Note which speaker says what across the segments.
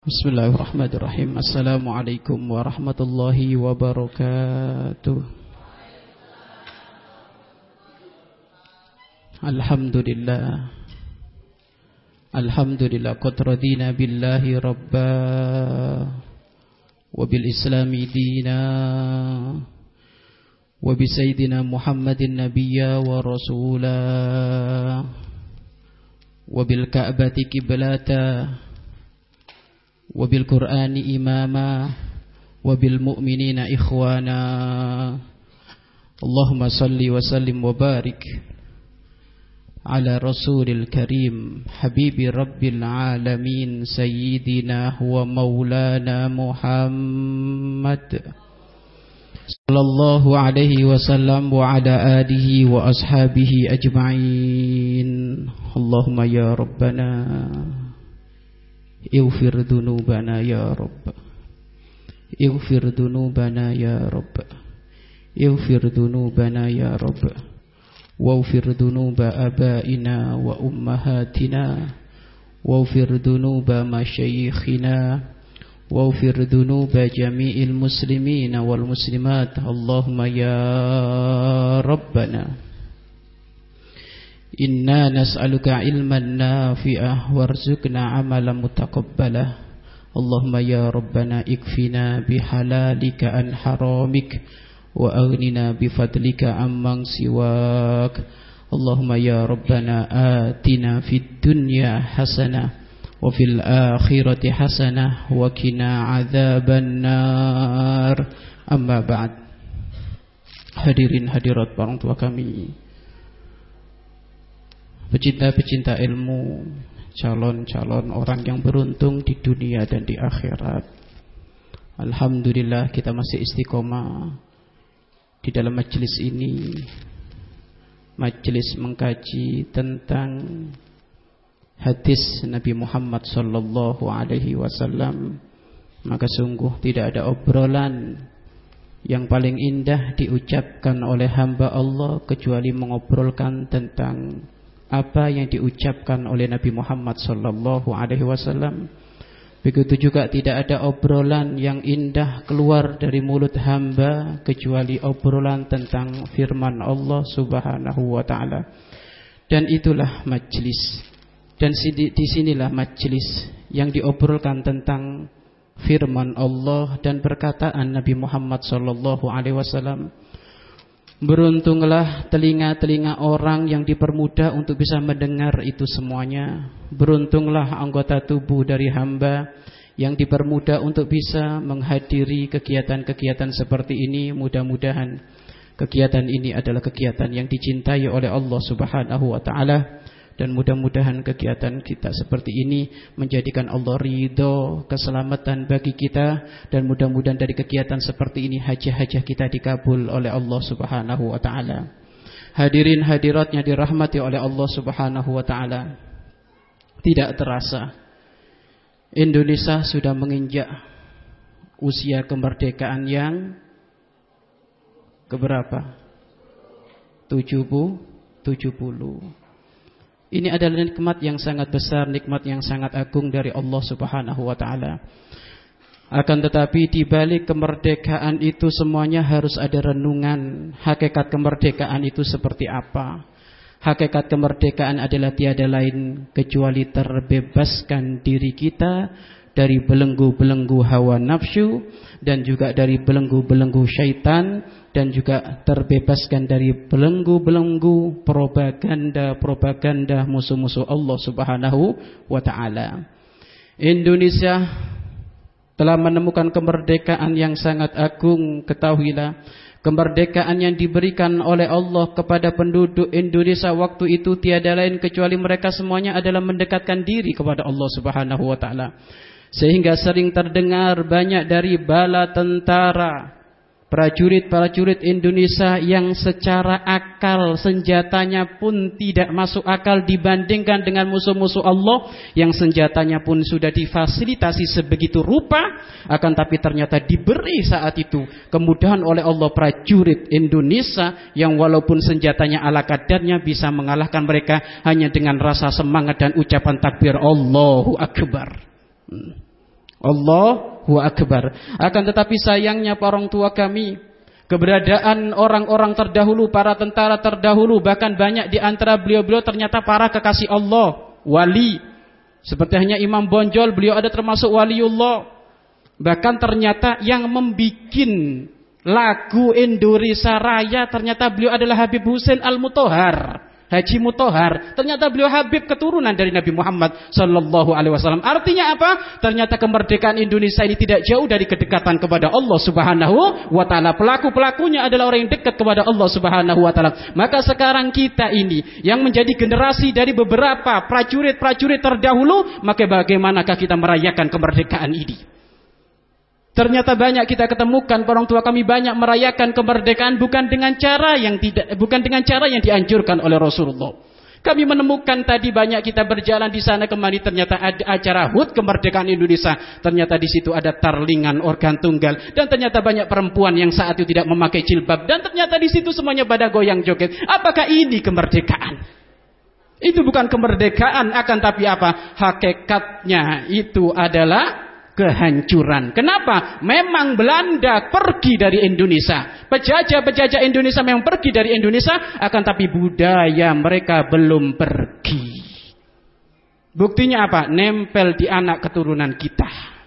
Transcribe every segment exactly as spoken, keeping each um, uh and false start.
Speaker 1: Bismillahirrahmanirrahim. Assalamualaikum warahmatullahi wabarakatuh. Alhamdulillah. Alhamdulillah qad radina billahi rabba wa bil islami dina wa bi sayyidina Muhammadin nabiyya wa rasula wa bil ka'bati qiblata wa bil Qur'ani imama wa bil mu'minina ikhwana. Allahumma salli wa sallim wa barik ala rasulil karim habibi rabbil alamin sayyidina wa maulana Muhammad sallallahu alaihi wasallam wa ala alihi wa ashabihi ajma'in. Allahumma ya rabbana Ighfir dunubana ya Rabb, Ighfir dunubana ya Rabb, Ighfir dunubana ya Rabb, Waghfir dunuba abaina wa ummahatina, Waghfir dunuba masyayikhina, Waghfir dunuba jami'il muslimina wal muslimat. Allahumma ya Rabbana Inna nas'aluka ilman nafi'ah warzuqna amalan mutaqabbalah. Allahumma ya Rabbana ikfina bihalalika an haramik wa aghnina bifadlika amman siwak. Allahumma ya Rabbana atina fid dunya hasanah wa fil akhirati hasanah wa qina adzaban nar. Amma ba'd. Hadirin hadirat para tua kami, pecinta-pecinta ilmu, calon-calon orang yang beruntung di dunia dan di akhirat. Alhamdulillah kita masih istiqomah di dalam majelis ini, majelis mengkaji tentang hadis Nabi Muhammad sallallahu alaihi wasallam. Maka sungguh tidak ada obrolan yang paling indah diucapkan oleh hamba Allah kecuali mengobrolkan tentang apa yang diucapkan oleh Nabi Muhammad sallallahu alaihi wasallam. Begitu juga tidak ada obrolan yang indah keluar dari mulut hamba kecuali obrolan tentang firman Allah subhanahu wa ta'ala. Dan itulah majlis, dan di sinilah majlis yang diobrolkan tentang firman Allah dan perkataan Nabi Muhammad sallallahu alaihi wasallam. Beruntunglah telinga-telinga orang yang dipermudah untuk bisa mendengar itu semuanya. Beruntunglah anggota tubuh dari hamba yang dipermudah untuk bisa menghadiri kegiatan-kegiatan seperti ini. Mudah-mudahan kegiatan ini adalah kegiatan yang dicintai oleh Allah subhanahu wa ta'ala. Dan mudah-mudahan kegiatan kita seperti ini menjadikan Allah ridho, keselamatan bagi kita. Dan mudah-mudahan dari kegiatan seperti ini hajah-hajah kita dikabul oleh Allah subhanahu wa ta'ala. Hadirin hadiratnya dirahmati oleh Allah subhanahu wa ta'ala. Tidak terasa Indonesia sudah menginjak usia kemerdekaan yang keberapa? tujuh puluh. Ini adalah nikmat yang sangat besar, nikmat yang sangat agung dari Allah subhanahu wa ta'ala. Akan tetapi di balik kemerdekaan itu semuanya harus ada renungan. Hakikat kemerdekaan itu seperti apa? Hakikat kemerdekaan adalah tiada lain kecuali terbebaskan diri kita dari belenggu-belenggu hawa nafsu, dan juga dari belenggu-belenggu syaitan, dan juga terbebaskan dari belenggu-belenggu propaganda-propaganda musuh-musuh Allah subhanahu wa ta'ala. Indonesia telah menemukan kemerdekaan yang sangat agung. Ketahuilah, kemerdekaan yang diberikan oleh Allah kepada penduduk Indonesia waktu itu tiada lain kecuali mereka semuanya adalah mendekatkan diri kepada Allah subhanahu wa ta'ala. Sehingga sering terdengar banyak dari bala tentara, prajurit-prajurit Indonesia yang secara akal senjatanya pun tidak masuk akal dibandingkan dengan musuh-musuh Allah yang senjatanya pun sudah difasilitasi sebegitu rupa, akan tapi ternyata diberi saat itu kemudahan oleh Allah prajurit Indonesia yang walaupun senjatanya ala kadarnya bisa mengalahkan mereka hanya dengan rasa semangat dan ucapan takbir Allahu Akbar. Allahu Akbar. Akan tetapi sayangnya para orang tua kami, keberadaan orang-orang terdahulu, para tentara terdahulu, bahkan banyak di antara beliau-beliau ternyata para kekasih Allah, wali. Seperti hanya Imam Bonjol, beliau ada termasuk waliullah. Bahkan ternyata yang membikin lagu Indonesia Raya ternyata beliau adalah Habib Hussein Al-Mutahhar, Haji Mutahhar. Ternyata beliau Habib keturunan dari Nabi Muhammad sallallahu alaihi wasallam. Artinya apa? Ternyata kemerdekaan Indonesia ini tidak jauh dari kedekatan kepada Allah Subhanahu wa taala. Pelaku-pelakunya adalah orang yang dekat kepada Allah Subhanahu wa taala. Maka sekarang kita ini yang menjadi generasi dari beberapa prajurit-prajurit terdahulu, maka bagaimanakah kita merayakan kemerdekaan ini? Ternyata banyak kita ketemukan orang tua kami banyak merayakan kemerdekaan bukan dengan cara yang tidak bukan dengan cara yang dianjurkan oleh Rasulullah. Kami menemukan tadi banyak kita berjalan di sana kemari, ternyata ada acara H U T kemerdekaan Indonesia. Ternyata di situ ada tarlingan organ tunggal, dan ternyata banyak perempuan yang saat itu tidak memakai jilbab, dan ternyata di situ semuanya pada goyang joget. Apakah ini kemerdekaan? Itu bukan kemerdekaan, akan tapi apa? Hakikatnya itu adalah kehancuran. Kenapa? Memang Belanda pergi dari Indonesia. Penjajah-penjajah Indonesia memang pergi dari Indonesia, akan tapi budaya mereka belum pergi. Buktinya apa? Nempel di anak keturunan kita.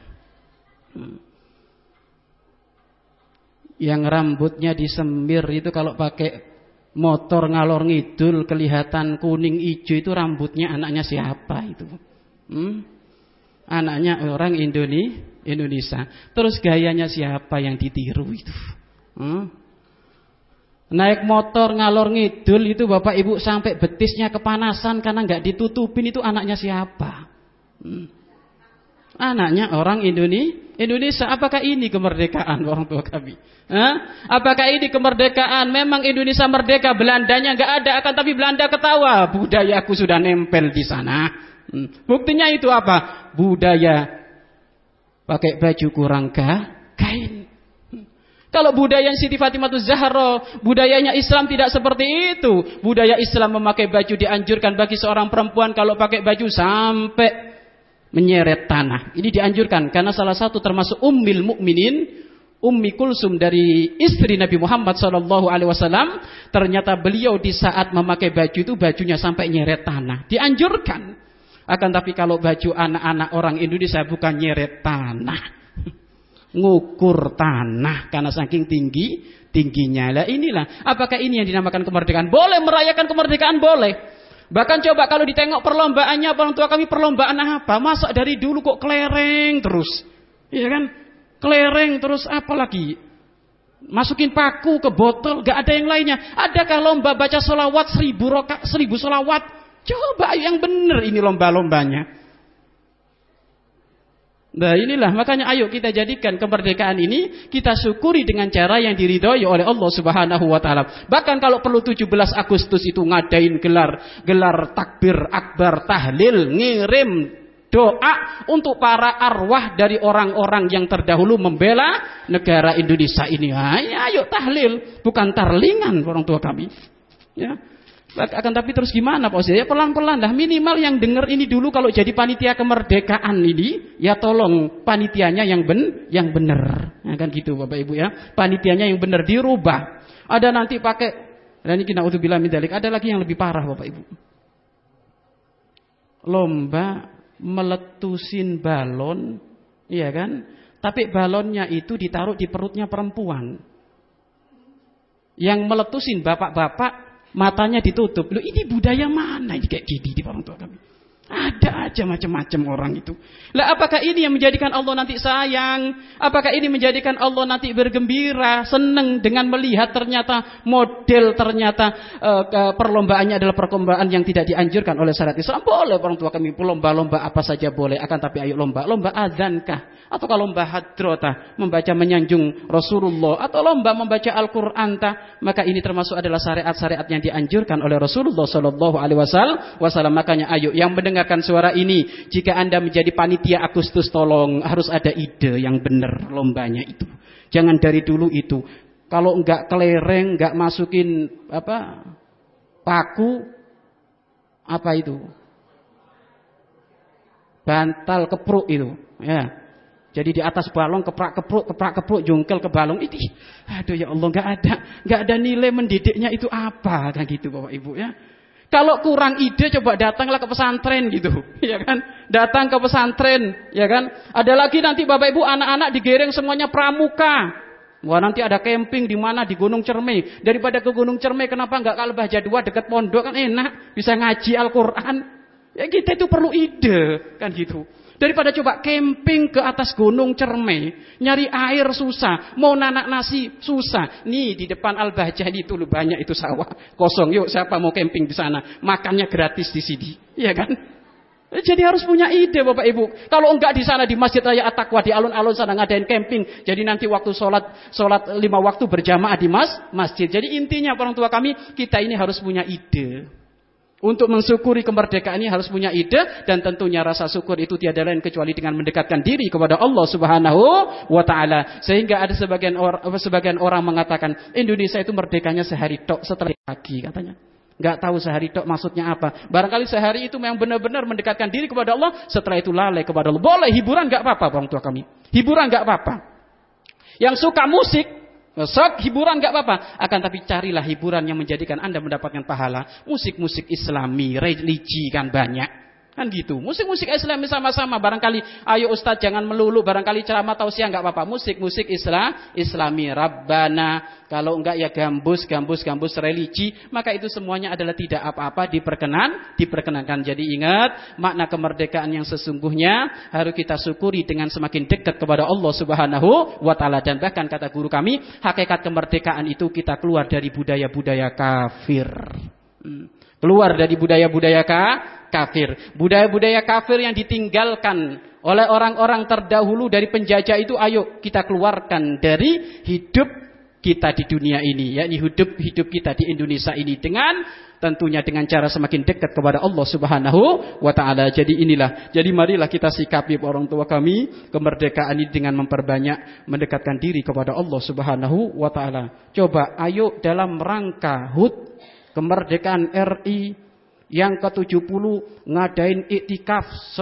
Speaker 1: Yang rambutnya disemir itu kalau pakai motor ngalor ngidul kelihatan kuning hijau, itu rambutnya anaknya siapa itu? Hmm? Anaknya orang Indone- Indonesia. Terus gayanya siapa yang ditiru itu? Hmm? Naik motor ngalor ngidul itu bapak ibu sampai betisnya kepanasan karena nggak ditutupin, itu anaknya siapa? Hmm? Anaknya orang Indone- Indonesia. Apakah ini kemerdekaan orang tua kami? Hah? Apakah ini kemerdekaan? Memang Indonesia merdeka, Belandanya nggak ada, akan tapi Belanda ketawa, budayaku sudah nempel di sana. Hmm. Buktinya itu apa? Budaya pakai baju kurang kain. Hmm. Kalau budaya Siti Fatimah Zahra, budayanya Islam tidak seperti itu. Budaya Islam memakai baju dianjurkan bagi seorang perempuan kalau pakai baju sampai menyeret tanah. Ini dianjurkan karena salah satu termasuk Ummul Mukminin, Ummi Kulsum dari istri Nabi Muhammad shallallahu alaihi wasallam, ternyata beliau di saat memakai baju itu bajunya sampai nyeret tanah. Dianjurkan. Akan tapi kalau baju anak-anak orang Indonesia bukan nyeret tanah, ngukur tanah karena saking tinggi tingginya. Lah inilah, apakah ini yang dinamakan kemerdekaan? Boleh merayakan kemerdekaan, boleh. Bahkan coba kalau ditengok perlombaannya, orang tua kami perlombaan apa? Masa dari dulu kok kelereng terus, iya kan? Kelereng terus, apa lagi? Masukin paku ke botol, gak ada yang lainnya. Adakah lomba baca sholawat seribu roka, seribu sholawat? Coba yang benar ini lomba-lombanya. Nah inilah, makanya ayo kita jadikan kemerdekaan ini, kita syukuri dengan cara yang diridhoi oleh Allah Subhanahu wa taala. Bahkan kalau perlu tujuh belas Agustus itu ngadain gelar gelar takbir akbar, tahlil, ngirim doa untuk para arwah dari orang-orang yang terdahulu membela negara Indonesia ini. Ayo tahlil, bukan tarlingan orang tua kami. Ya. Akan tapi terus gimana Pak Ustaz? Ya pelan-pelan dah, minimal yang dengar ini dulu kalau jadi panitia kemerdekaan ini, ya tolong panitianya yang ben yang benar. Ya kan gitu Bapak Ibu ya. Panitianya yang benar dirubah. Ada nanti pakai, dan ini naudzubillah min dzalik, ada lagi yang lebih parah Bapak Ibu. Lomba meletusin balon, iya kan? Tapi balonnya itu ditaruh di perutnya perempuan. Yang meletusin bapak-bapak matanya ditutup. Loh ini budaya mana ini kayak gini di orang tua kami? Ada aja macam-macam orang itu. Lah apakah ini yang menjadikan Allah nanti sayang? Apakah ini menjadikan Allah nanti bergembira, senang dengan melihat ternyata model ternyata uh, perlombaannya adalah perlombaan yang tidak dianjurkan oleh syariat Islam? Boleh orang tua kami lomba-lomba apa saja boleh, akan tapi ayo lomba lomba adzankah? Atau kalau lomba hadrotah, membaca menyanjung Rasulullah, atau lomba membaca Al-Qur'an tah, maka ini termasuk adalah syariat-syariat yang dianjurkan oleh Rasulullah sallallahu alaihi wasallam. Makanya ayo yang mendengarkan suara ini, jika Anda menjadi panitia Agustus, tolong harus ada ide yang benar lombanya itu. Jangan dari dulu itu. Kalau enggak kelereng, enggak masukin apa? Paku apa itu? Bantal kepruk itu, ya. Jadi di atas balong keprak-kepruk, keprak-kepruk, jungkel ke balong. Itu, aduh ya Allah, nggak ada, nggak ada nilai mendidiknya itu apa, kan gitu Bapak Ibu ya. Kalau kurang ide, coba datanglah ke pesantren gitu, ya kan? Datang ke pesantren, ya kan? Ada lagi nanti Bapak Ibu anak-anak digiring semuanya pramuka. Wah nanti ada camping di mana di Gunung Cermai. Daripada ke Gunung Cermai, kenapa nggak ke Lebah Jadua dekat pondok kan enak, bisa ngaji Al-Quran. Ya kita itu perlu ide, kan gitu. Daripada coba camping ke atas Gunung Cermai, nyari air susah, mau nanak nasi susah. Nih di depan Al-Bahjah itu lu banyak itu sawah kosong. Yuk siapa mau camping di sana? Makannya gratis di sini, ya kan? Jadi harus punya ide Bapak Ibu. Kalau enggak di sana di Masjid Raya At-Taqwa di alun-alun sana ngadain camping. Jadi nanti waktu sholat sholat lima waktu berjamaah di mas masjid. Jadi intinya orang tua kami, kita ini harus punya ide. Untuk mensyukuri kemerdekaan ini harus punya ide, dan tentunya rasa syukur itu tiada lain kecuali dengan mendekatkan diri kepada Allah Subhanahu wa taala. Sehingga ada sebagian orang sebagian orang mengatakan Indonesia itu merdekanya sehari tok setelah pagi katanya. Enggak tahu sehari tok maksudnya apa. Barangkali sehari itu memang benar-benar mendekatkan diri kepada Allah, setelah itu lalai kepada Allah. Boleh hiburan enggak apa-apa orang tua kami. Hiburan enggak apa-apa. Yang suka musik, sok hiburan gak apa-apa. Akan tapi carilah hiburan yang menjadikan Anda mendapatkan pahala. Musik-musik Islami, religi kan banyak. Kan gitu. Musik-musik Islami sama-sama. Barangkali, ayo Ustaz jangan melulu. Barangkali ceramah tausiah gak apa-apa. Musik-musik Islam, Islami. Rabbana. Kalau enggak ya gambus, gambus, gambus religi. Maka itu semuanya adalah tidak apa-apa. Diperkenan, diperkenankan. Jadi ingat, makna kemerdekaan yang sesungguhnya harus kita syukuri dengan semakin dekat kepada Allah Subhanahu wa taala. Dan bahkan kata guru kami, hakikat kemerdekaan itu kita keluar dari budaya-budaya kafir. Hmm. Keluar dari budaya-budaya kafir. Budaya-budaya kafir yang ditinggalkan oleh orang-orang terdahulu dari penjajah itu, ayo kita keluarkan dari hidup kita di dunia ini, yakni hidup hidup kita di Indonesia ini, dengan tentunya dengan cara semakin dekat kepada Allah Subhanahu wa taala. Jadi inilah, jadi marilah kita sikapi orang tua kami kemerdekaan ini dengan memperbanyak mendekatkan diri kepada Allah Subhanahu wa taala. Coba ayo dalam rangka H U T kemerdekaan R I yang ke tujuh puluh ngadain iktikaf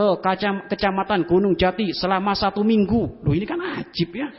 Speaker 1: sekecamatan Gunung Jati selama satu minggu. Loh ini kan ajib ya.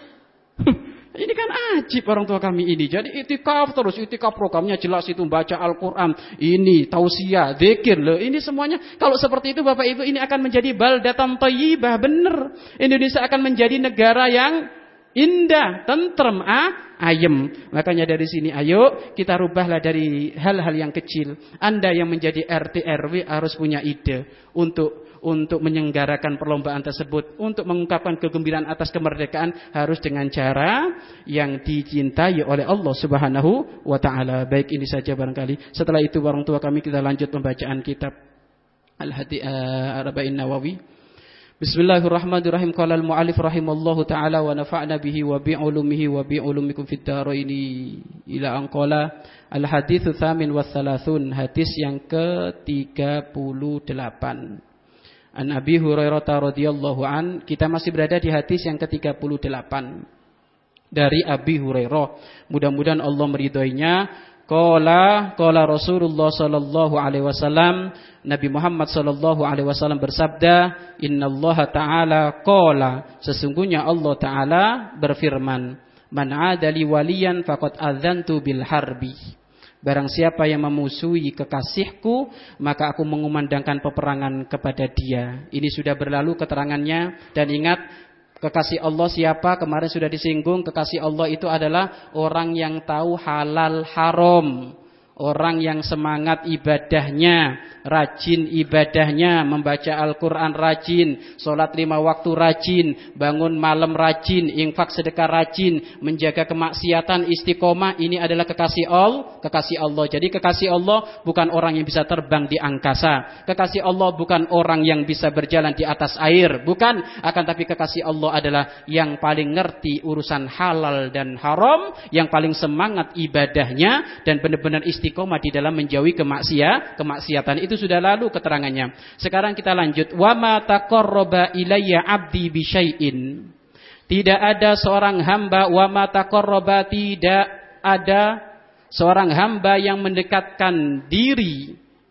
Speaker 1: Ini kan ajib orang tua kami ini. Jadi iktikaf terus, iktikaf programnya jelas itu, baca Al-Quran, ini tausiah, zikir. Loh ini semuanya kalau seperti itu Bapak Ibu, ini akan menjadi baldatan thayyibah, bener. Indonesia akan menjadi negara yang indah, tentrem, ah, ayem. Makanya dari sini ayo kita rubahlah dari hal-hal yang kecil. Anda yang menjadi R T R W harus punya ide untuk untuk menyelenggarakan perlombaan tersebut, untuk mengungkapkan kegembiraan atas kemerdekaan harus dengan cara yang dicintai oleh Allah Subhanahu wa taala. Baik, ini saja barangkali. Setelah itu orang tua kami kita lanjut pembacaan kitab Al-Hadi Arba'in Nawawi. Bismillahirrahmanirrahim. Qala al-mu'allif rahimallahu ta'ala wa nafa'na bihi wa bi'ulumihi wa bi'ulumikum fid dharaini ila an qala al-haditsu tsamin wa thalathun, hadis yang ke tiga puluh delapan. An Abi Hurairah radhiyallahu an, kita masih berada di hadis yang ke tiga puluh delapan dari Abi Hurairah. Mudah-mudahan Allah meridhoinya. Qala qala Rasulullah sallallahu alaihi wasallam, Nabi Muhammad sallallahu alaihi wasallam bersabda, innallaha ta'ala qala, sesungguhnya Allah taala berfirman, man 'adali waliyan faqad adzantu bil harbi. Barang siapa yang memusuhi kekasihku, maka aku mengumandangkan peperangan kepada dia. Ini sudah berlalu keterangannya, dan ingat kekasih Allah siapa? Kemarin sudah disinggung, kekasih Allah itu adalah orang yang tahu halal haram, orang yang semangat ibadahnya, rajin ibadahnya, membaca Al-Quran rajin, sholat lima waktu rajin, bangun malam rajin, infak sedekah rajin, menjaga kemaksiatan istiqomah. Ini adalah kekasih Allah, kekasih Allah. Jadi kekasih Allah bukan orang yang bisa terbang di angkasa. Kekasih Allah bukan orang yang bisa berjalan di atas air, bukan. Akan tapi kekasih Allah adalah yang paling ngerti urusan halal dan haram, yang paling semangat ibadahnya, dan benar-benar istiqomah di dalam menjauhi kemaksiatan. Kemaksiatan itu sudah lalu keterangannya. Sekarang kita lanjut. Wa ma taqarraba ilayya 'abdi bi syai'in. Tidak ada seorang hamba, wa ma taqarraba, tidak ada seorang hamba yang mendekatkan diri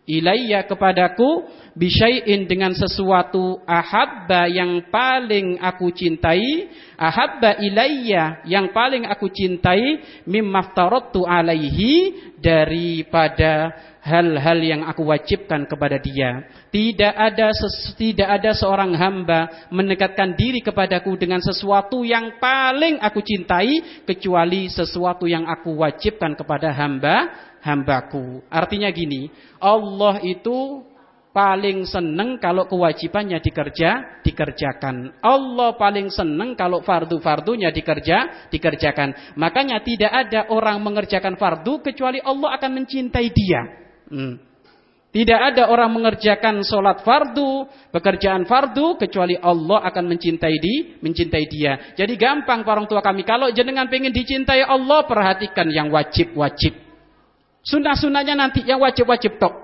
Speaker 1: ilayya kepadaku bisyai'in dengan sesuatu ahabba yang paling aku cintai, ahabba ilayya yang paling aku cintai mimmaftaratu alaihi daripada hal-hal yang aku wajibkan kepada dia. Tidak ada ses, tidak ada seorang hamba mendekatkan diri kepadaku dengan sesuatu yang paling aku cintai kecuali sesuatu yang aku wajibkan kepada hamba hambaku. Artinya gini, Allah itu paling senang kalau kewajibannya dikerja, dikerjakan. Allah paling senang kalau fardu-fardunya dikerja, dikerjakan. Makanya tidak ada orang mengerjakan fardu kecuali Allah akan mencintai dia. Hmm. Tidak ada orang mengerjakan sholat fardu, pekerjaan fardu kecuali Allah akan mencintai di, mencintai dia. Jadi gampang para orang tua kami, kalau jenengan pengen dicintai Allah, perhatikan yang wajib-wajib. Sunnah-sunnahnya nanti yang wajib-wajib tok.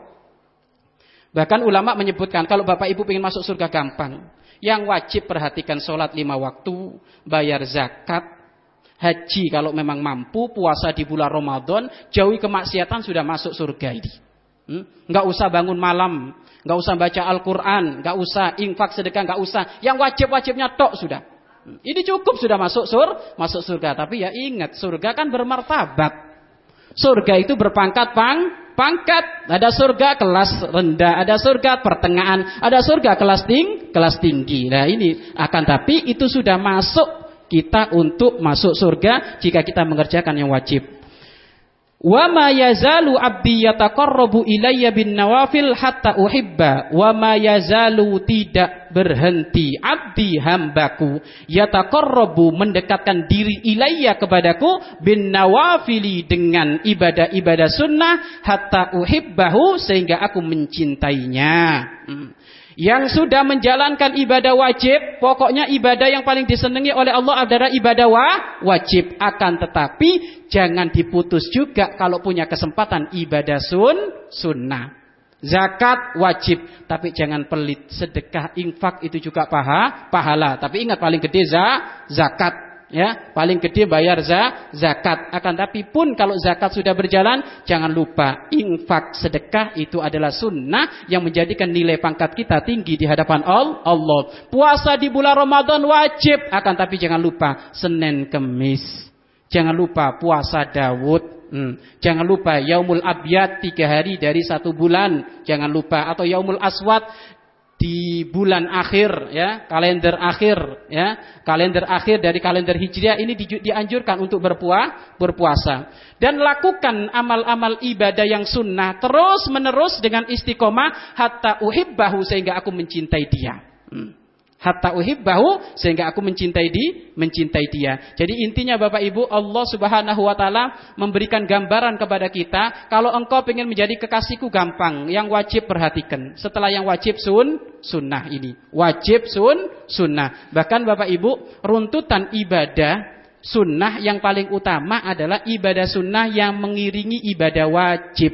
Speaker 1: Bahkan ulama menyebutkan kalau bapak ibu pengen masuk surga gampang. Yang wajib perhatikan sholat lima waktu, bayar zakat, haji kalau memang mampu, puasa di bulan Ramadan, jauhi kemaksiatan, sudah masuk surga ini. Hmm? Nggak usah bangun malam, nggak usah baca Al-Quran, nggak usah infak sedekah, nggak usah. Yang wajib-wajibnya tok sudah. Hmm? Ini cukup sudah masuk sur, masuk surga. Tapi ya ingat, surga kan bermartabat. Surga itu berpangkat pang, pangkat. Ada surga kelas rendah, ada surga pertengahan, ada surga kelas ting, kelas tinggi. Nah ini akan tapi itu sudah masuk kita untuk masuk surga jika kita mengerjakan yang wajib. Wa ma yazalu abdi yataqarrabu ilayya bin nawafil hatta uhibba. Wa ma yazalu tidak berhenti abdi hambaku yataqarrabu mendekatkan diri ilayya kepadaku bin nawafili dengan ibadah-ibadah sunnah hatta uhibbahu sehingga aku mencintainya. Hmm. Yang sudah menjalankan ibadah wajib, pokoknya ibadah yang paling disenangi oleh Allah adalah ibadah wa, wajib. Akan tetapi jangan diputus juga kalau punya kesempatan ibadah sun, sunnah. Zakat wajib, tapi jangan pelit. Sedekah, infak itu juga paha, pahala. Tapi ingat paling gede za, zakat. Ya, paling gede bayar za, zakat. Akan tapi pun kalau zakat sudah berjalan, jangan lupa infak sedekah itu adalah sunnah yang menjadikan nilai pangkat kita tinggi di hadapan Allah. Puasa di bulan Ramadan wajib, akan tapi jangan lupa Senin Kemis. Jangan lupa puasa Daud. Hmm. Jangan lupa Yaumul Abyad tiga hari dari satu bulan. Jangan lupa atau Yaumul Aswad di bulan akhir, ya, kalender akhir, ya, kalender akhir dari kalender Hijriah ini di, dianjurkan untuk berpuasa, berpuasa. Dan lakukan amal-amal ibadah yang sunnah terus menerus dengan istiqomah hatta uhibbahu sehingga aku mencintai dia. Hmm. Hatta uhibbahu sehingga aku mencintai di, mencintai dia. Jadi intinya Bapak Ibu, Allah Subhanahu wa taala memberikan gambaran kepada kita, kalau engkau ingin menjadi kekasihku gampang, yang wajib perhatikan. Setelah yang wajib sun, sunnah ini. Wajib sun, sunnah. Bahkan Bapak Ibu, runtutan ibadah sunnah yang paling utama adalah ibadah sunnah yang mengiringi ibadah wajib.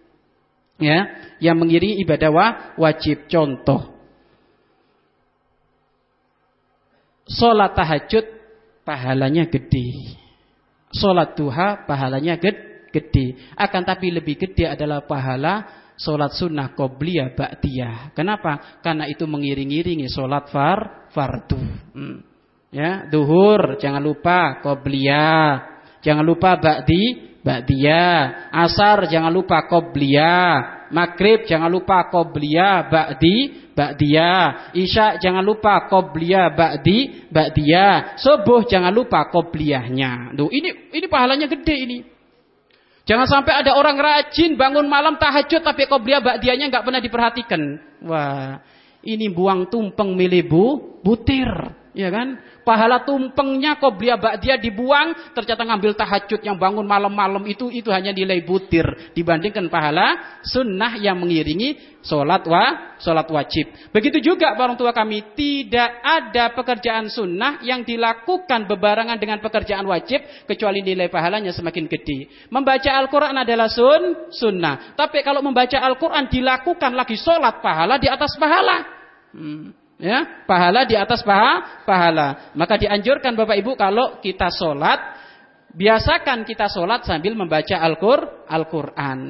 Speaker 1: Ya, yang mengiringi ibadah wajib. Contoh, sholat tahajud pahalanya gede, sholat duha pahalanya gede. Akan tapi lebih gede adalah pahala sholat sunnah qobliyah ba'diyah. Kenapa? Karena itu mengiring-iringi sholat far fardu. Hmm. Ya, duhur jangan lupa qobliyah, jangan lupa ba'di ba'diyah. Asar jangan lupa qobliyah. Maghrib jangan lupa qobliyah ba'di ba'diyah. Isya jangan lupa qobliyah ba'di ba'diyah. Subuh jangan lupa qobliyahnya. Duh, ini ini pahalanya gede ini. Jangan sampai ada orang rajin bangun malam tahajud tapi qobliyah ba'diyahnya enggak pernah diperhatikan. Wah, ini buang tumpeng milih bu butir, ya kan? Pahala tumpengnya qobliyah ba'diyah dibuang, ternyata ngambil tahajud yang bangun malam-malam itu itu hanya nilai butir dibandingkan pahala sunnah yang mengiringi sholat wa sholat wajib. Begitu juga orang tua kami, tidak ada pekerjaan sunnah yang dilakukan bebarengan dengan pekerjaan wajib kecuali nilai pahalanya semakin gede. Membaca Al-Quran adalah sun sunnah, tapi kalau membaca Al-Quran dilakukan lagi sholat, pahala di atas pahala. Hmm. Ya, pahala di atas paha, pahala. Maka dianjurkan Bapak Ibu kalau kita sholat, biasakan kita sholat sambil membaca Al-Qur, Al-Quran.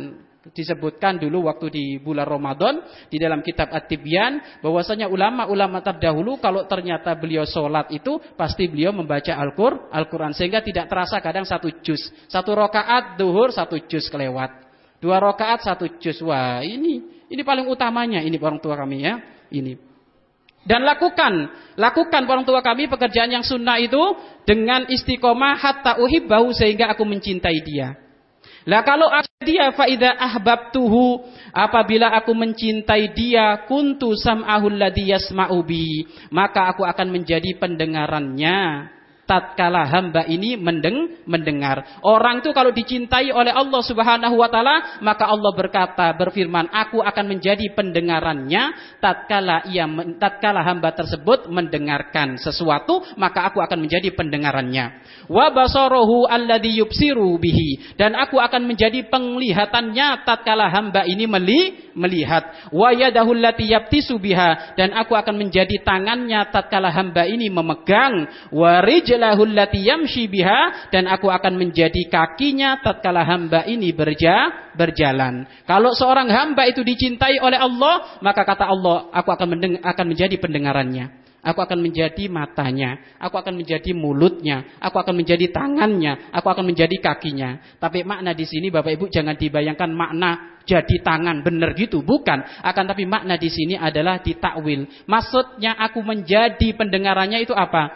Speaker 1: Disebutkan dulu waktu di bulan Ramadan di dalam kitab At-Tibyan bahwasanya ulama-ulama terdahulu kalau ternyata beliau sholat itu pasti beliau membaca Al-Qur'an, Al-Qur'an sehingga tidak terasa kadang satu juz. Satu rakaat duhur satu juz kelewat. Dua rakaat satu juz. Wah, ini ini paling utamanya ini orang tua kami ya. Ini. Dan lakukan, lakukan orang tua kami pekerjaan yang sunnah itu dengan istiqomah hatta uhibbahu sehingga aku mencintai dia. Lah kalau dia faida ahbabtuhu, apabila aku mencintai dia, kuntu sam'ahu alladhi yasma'u bi, maka aku akan menjadi pendengarannya tatkala hamba ini mendeng, mendengar. Orang itu kalau dicintai oleh Allah Subhanahu wa taala, maka Allah berkata, berfirman, aku akan menjadi pendengarannya tatkala ia tatkala hamba tersebut mendengarkan sesuatu, maka aku akan menjadi pendengarannya. Wa basarahu alladhi yubsiru bihi, dan aku akan menjadi penglihatannya tatkala hamba ini meli, melihat. Wa yadahu allati yabtisu biha, dan aku akan menjadi tangannya tatkala hamba ini memegang. Wa rijlahul lati yamshi biha, dan aku akan menjadi kakinya tatkala hamba ini berja, berjalan. Kalau seorang hamba itu dicintai oleh Allah, maka kata Allah, aku akan mendeng, akan menjadi pendengarannya. Aku akan menjadi matanya, aku akan menjadi mulutnya, aku akan menjadi tangannya, aku akan menjadi kakinya. Tapi makna di sini Bapak Ibu jangan dibayangkan makna jadi tangan benar gitu, bukan. Akan tapi makna di sini adalah ditakwil. Maksudnya aku menjadi pendengarannya itu apa?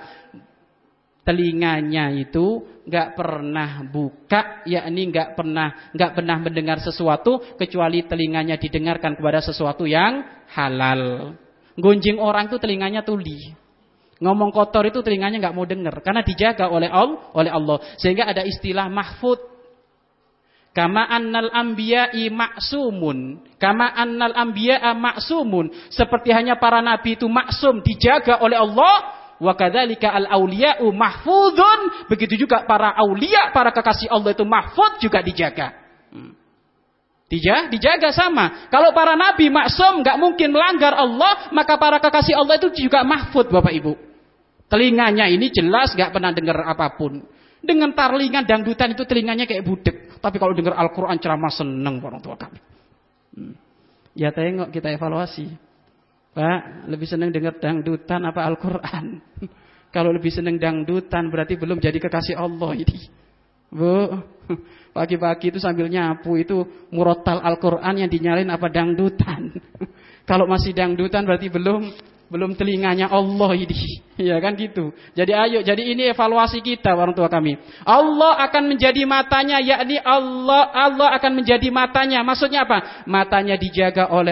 Speaker 1: Telinganya itu nggak pernah buka, yakni nggak pernah nggak pernah mendengar sesuatu kecuali telinganya didengarkan kepada sesuatu yang halal. Gonjing orang itu telinganya tuli. Ngomong kotor itu telinganya nggak mau dengar karena dijaga oleh Allah, oleh Allah. Sehingga ada istilah mahfud. Kama annal anbiya'i ma'sumun. Kama annal anbiya'a ma'sumun. Seperti hanya para nabi itu maksum, dijaga oleh Allah. Wa kadzalika al-auliya'u mahfudun. Begitu juga para aulia, para kekasih Allah itu mahfud juga dijaga. Hmm. Dijaga, dijaga sama. Kalau para nabi maksum, nggak mungkin melanggar Allah, maka para kekasih Allah itu juga mahfud, Bapak Ibu. Telinganya ini jelas nggak pernah dengar apapun. Dengan tarlingan dangdutan itu telinganya kayak budek. Tapi kalau dengar Al-Quran ceramah seneng orang tua kami. Hmm. Ya tengok kita evaluasi. Pak, lebih seneng dengar dangdutan apa Al-Quran? Kalau lebih seneng dangdutan berarti belum jadi kekasih Allah ini. Bu, pagi-pagi itu sambil nyapu itu murotal Al-Quran yang dinyalin apa dangdutan. Kalau masih dangdutan berarti belum belum telinganya Allah ini. Ya kan gitu. Jadi ayo, jadi ini evaluasi kita orang tua kami. Allah akan menjadi matanya, yakni Allah Allah akan menjadi matanya. Maksudnya apa? Matanya dijaga oleh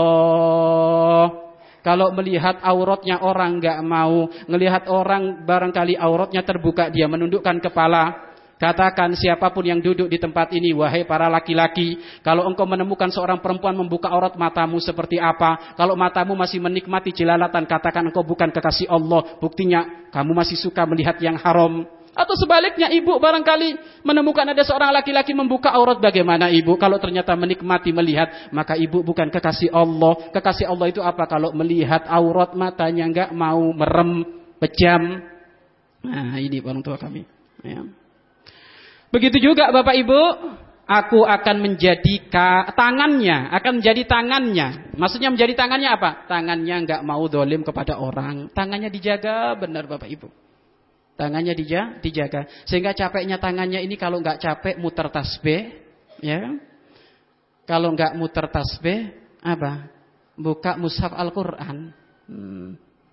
Speaker 1: Allah. Kalau melihat auratnya orang nggak mau, ngelihat orang barangkali auratnya terbuka dia menundukkan kepala. Katakan siapapun yang duduk di tempat ini, wahai para laki-laki, kalau engkau menemukan seorang perempuan membuka aurat matamu seperti apa? Kalau matamu masih menikmati jelalatan, katakan engkau bukan kekasih Allah. Buktinya kamu masih suka melihat yang haram. Atau sebaliknya ibu barangkali menemukan ada seorang laki-laki membuka aurat, bagaimana ibu? Kalau ternyata menikmati melihat, maka ibu bukan kekasih Allah. Kekasih Allah itu apa? Kalau melihat aurat matanya enggak mau merem, pejam. Nah ini orang tua kami ya. Begitu juga Bapak Ibu, aku akan menjadi ka, tangannya, akan menjadi tangannya. Maksudnya menjadi tangannya apa? Tangannya enggak mau dolim kepada orang. Tangannya dijaga benar Bapak Ibu. Tangannya dijaga, dijaga. Sehingga capeknya tangannya ini kalau enggak capek muter tasbih, ya. Kalau enggak muter tasbih, apa? Buka mushaf Al-Qur'an. Hmm.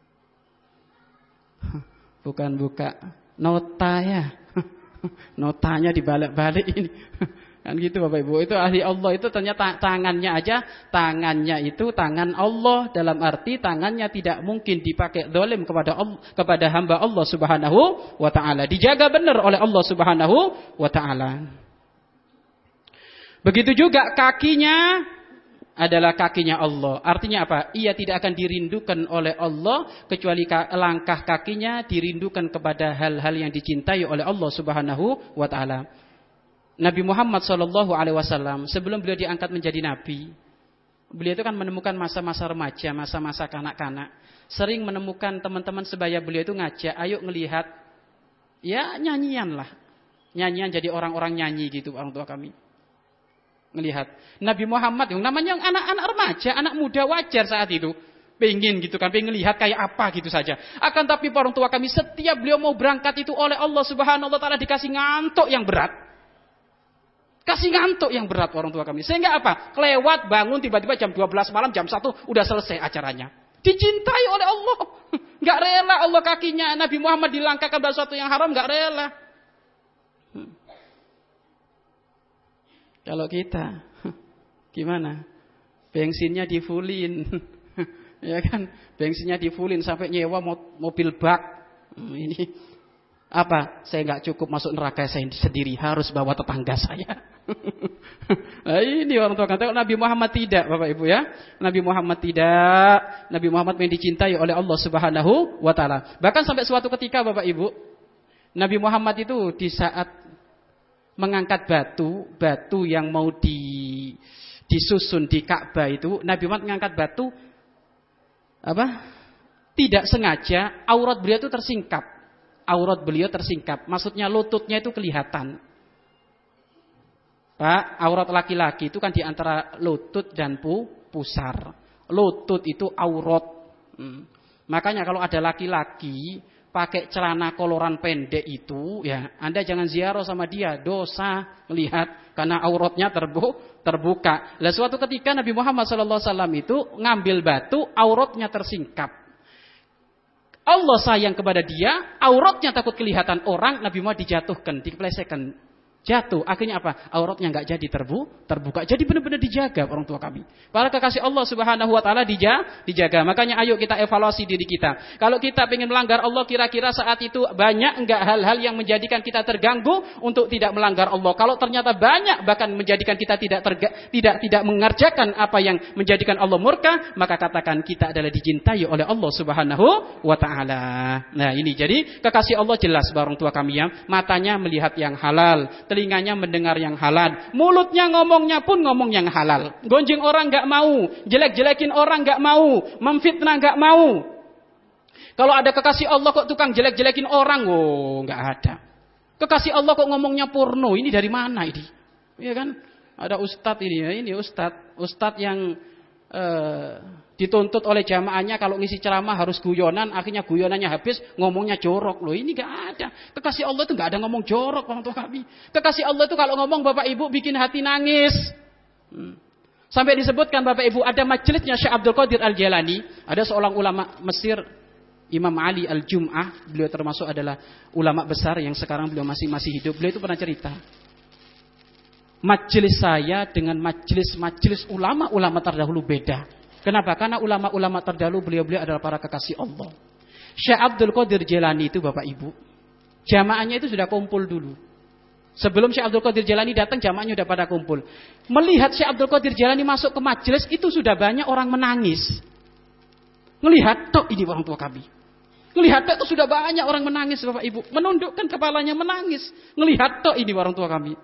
Speaker 1: Bukan buka nota ya. Notanya dibalik-balik ini. Kan gitu Bapak Ibu. Itu ahli Allah itu ternyata tangannya aja, tangannya itu tangan Allah, dalam arti tangannya tidak mungkin dipakai zalim kepada Allah, kepada hamba Allah Subhanahu wa taala. Dijaga benar oleh Allah Subhanahu wa taala. Begitu juga kakinya adalah kakinya Allah. Artinya apa? Ia tidak akan dirindukan oleh Allah kecuali langkah kakinya dirindukan kepada hal-hal yang dicintai oleh Allah Subhanahu wa taala. Nabi Muhammad sallallahu alaihi wasallam sebelum beliau diangkat menjadi nabi, beliau itu kan menemukan masa-masa remaja, masa-masa kanak-kanak. Sering menemukan teman-teman sebaya beliau itu ngajak, ayo ngelihat ya nyanyian lah. Nyanyian jadi orang-orang nyanyi gitu orang tua kami. Melihat Nabi Muhammad yang namanya anak-anak remaja, anak muda wajar saat itu. Pengen gitu kan, pengen lihat kayak apa gitu saja. Akan tapi orang tua kami setiap beliau mau berangkat itu oleh Allah Subhanahu wa taala dikasih ngantuk yang berat. Kasih ngantuk yang berat orang tua kami. Sehingga apa? Kelewat bangun tiba-tiba jam dua belas malam, jam satu udah selesai acaranya. Dicintai oleh Allah. Enggak rela Allah kakinya Nabi Muhammad dilangkahkan pada sesuatu yang haram, enggak rela. Hmm. Kalau kita gimana? Bensinnya di fullin. Ya kan, bensinnya di fullin sampai nyewa mobil bak. Ini apa? Saya nggak cukup masuk neraka saya sendiri, harus bawa tetangga saya. Nah, ini orang tua kata Nabi Muhammad tidak, Bapak Ibu ya. Nabi Muhammad tidak. Nabi Muhammad yang dicintai oleh Allah Subhanahu wa taala. Bahkan sampai suatu ketika Bapak Ibu, Nabi Muhammad itu di saat mengangkat batu, batu yang mau di disusun di Ka'bah itu, Nabi Muhammad mengangkat batu apa? Tidak sengaja aurat beliau itu tersingkap. Aurat beliau tersingkap. Maksudnya lututnya itu kelihatan. Pak, aurat laki-laki itu kan di antara lutut dan pu, pusar. Lutut itu aurat. Hmm. Makanya kalau ada laki-laki pakai celana koloran pendek itu, ya, Anda jangan ziarah sama dia, dosa melihat karena auratnya terbu, terbuka. Lah suatu ketika Nabi Muhammad shallallahu alaihi wasallam itu ngambil batu, auratnya tersingkap. Allah sayang kepada dia, auratnya takut kelihatan orang, Nabi Muhammad dijatuhkan, diplesekan. Jatuh, akhirnya apa? Auratnya enggak jadi terbu, terbuka. Jadi benar-benar dijaga orang tua kami. Para kekasih Allah Subhanahu wa taala dijaga, dijaga. Makanya ayo kita evaluasi diri kita. Kalau kita ingin melanggar Allah, kira-kira saat itu banyak enggak hal-hal yang menjadikan kita terganggu untuk tidak melanggar Allah. Kalau ternyata banyak bahkan menjadikan kita tidak terga, tidak tidak mengerjakan apa yang menjadikan Allah murka, maka katakan kita adalah dicintai oleh Allah Subhanahu wa taala. Nah, ini jadi kekasih Allah jelas orang tua kami ya. Matanya melihat yang halal, telinganya mendengar yang halal, mulutnya ngomongnya pun ngomong yang halal. Gonjing orang nggak mau, jelek-jelekin orang nggak mau, memfitnah nggak mau. Kalau ada kekasih Allah kok tukang jelek-jelekin orang, oh nggak ada. Kekasih Allah kok ngomongnya porno, ini dari mana ini? Iya kan? Ada ustadz ini, ya ini ustadz, ustadz yang eh, dituntut oleh jamaahnya kalau ngisi ceramah harus guyonan, akhirnya guyonannya habis, ngomongnya jorok loh. Ini nggak ada. Kekasih Allah itu nggak ada ngomong jorok orang tua kami. Kekasih Allah itu kalau ngomong Bapak Ibu bikin hati nangis. Hmm. Sampai disebutkan Bapak Ibu ada majelisnya Syekh Abdul Qadir Al-Jailani, ada seorang ulama Mesir, Imam Ali Al-Jum'ah, beliau termasuk adalah ulama besar yang sekarang beliau masih masih hidup. Beliau itu pernah cerita, majelis saya dengan majelis-majelis ulama-ulama terdahulu beda. Kenapa? Karena ulama-ulama terdahulu beliau-beliau adalah para kekasih Allah. Syekh Abdul Qadir Jailani itu Bapak Ibu, jamaahnya itu sudah kumpul dulu. Sebelum Syekh Abdul Qadir Jailani datang, jamaahnya sudah pada kumpul. Melihat Syekh Abdul Qadir Jailani masuk ke majelis, itu sudah banyak orang menangis. Melihat tok ini orang tua kami. Melihat tok itu sudah banyak orang menangis Bapak Ibu. Menundukkan kepalanya menangis. Melihat tok ini orang tua kami.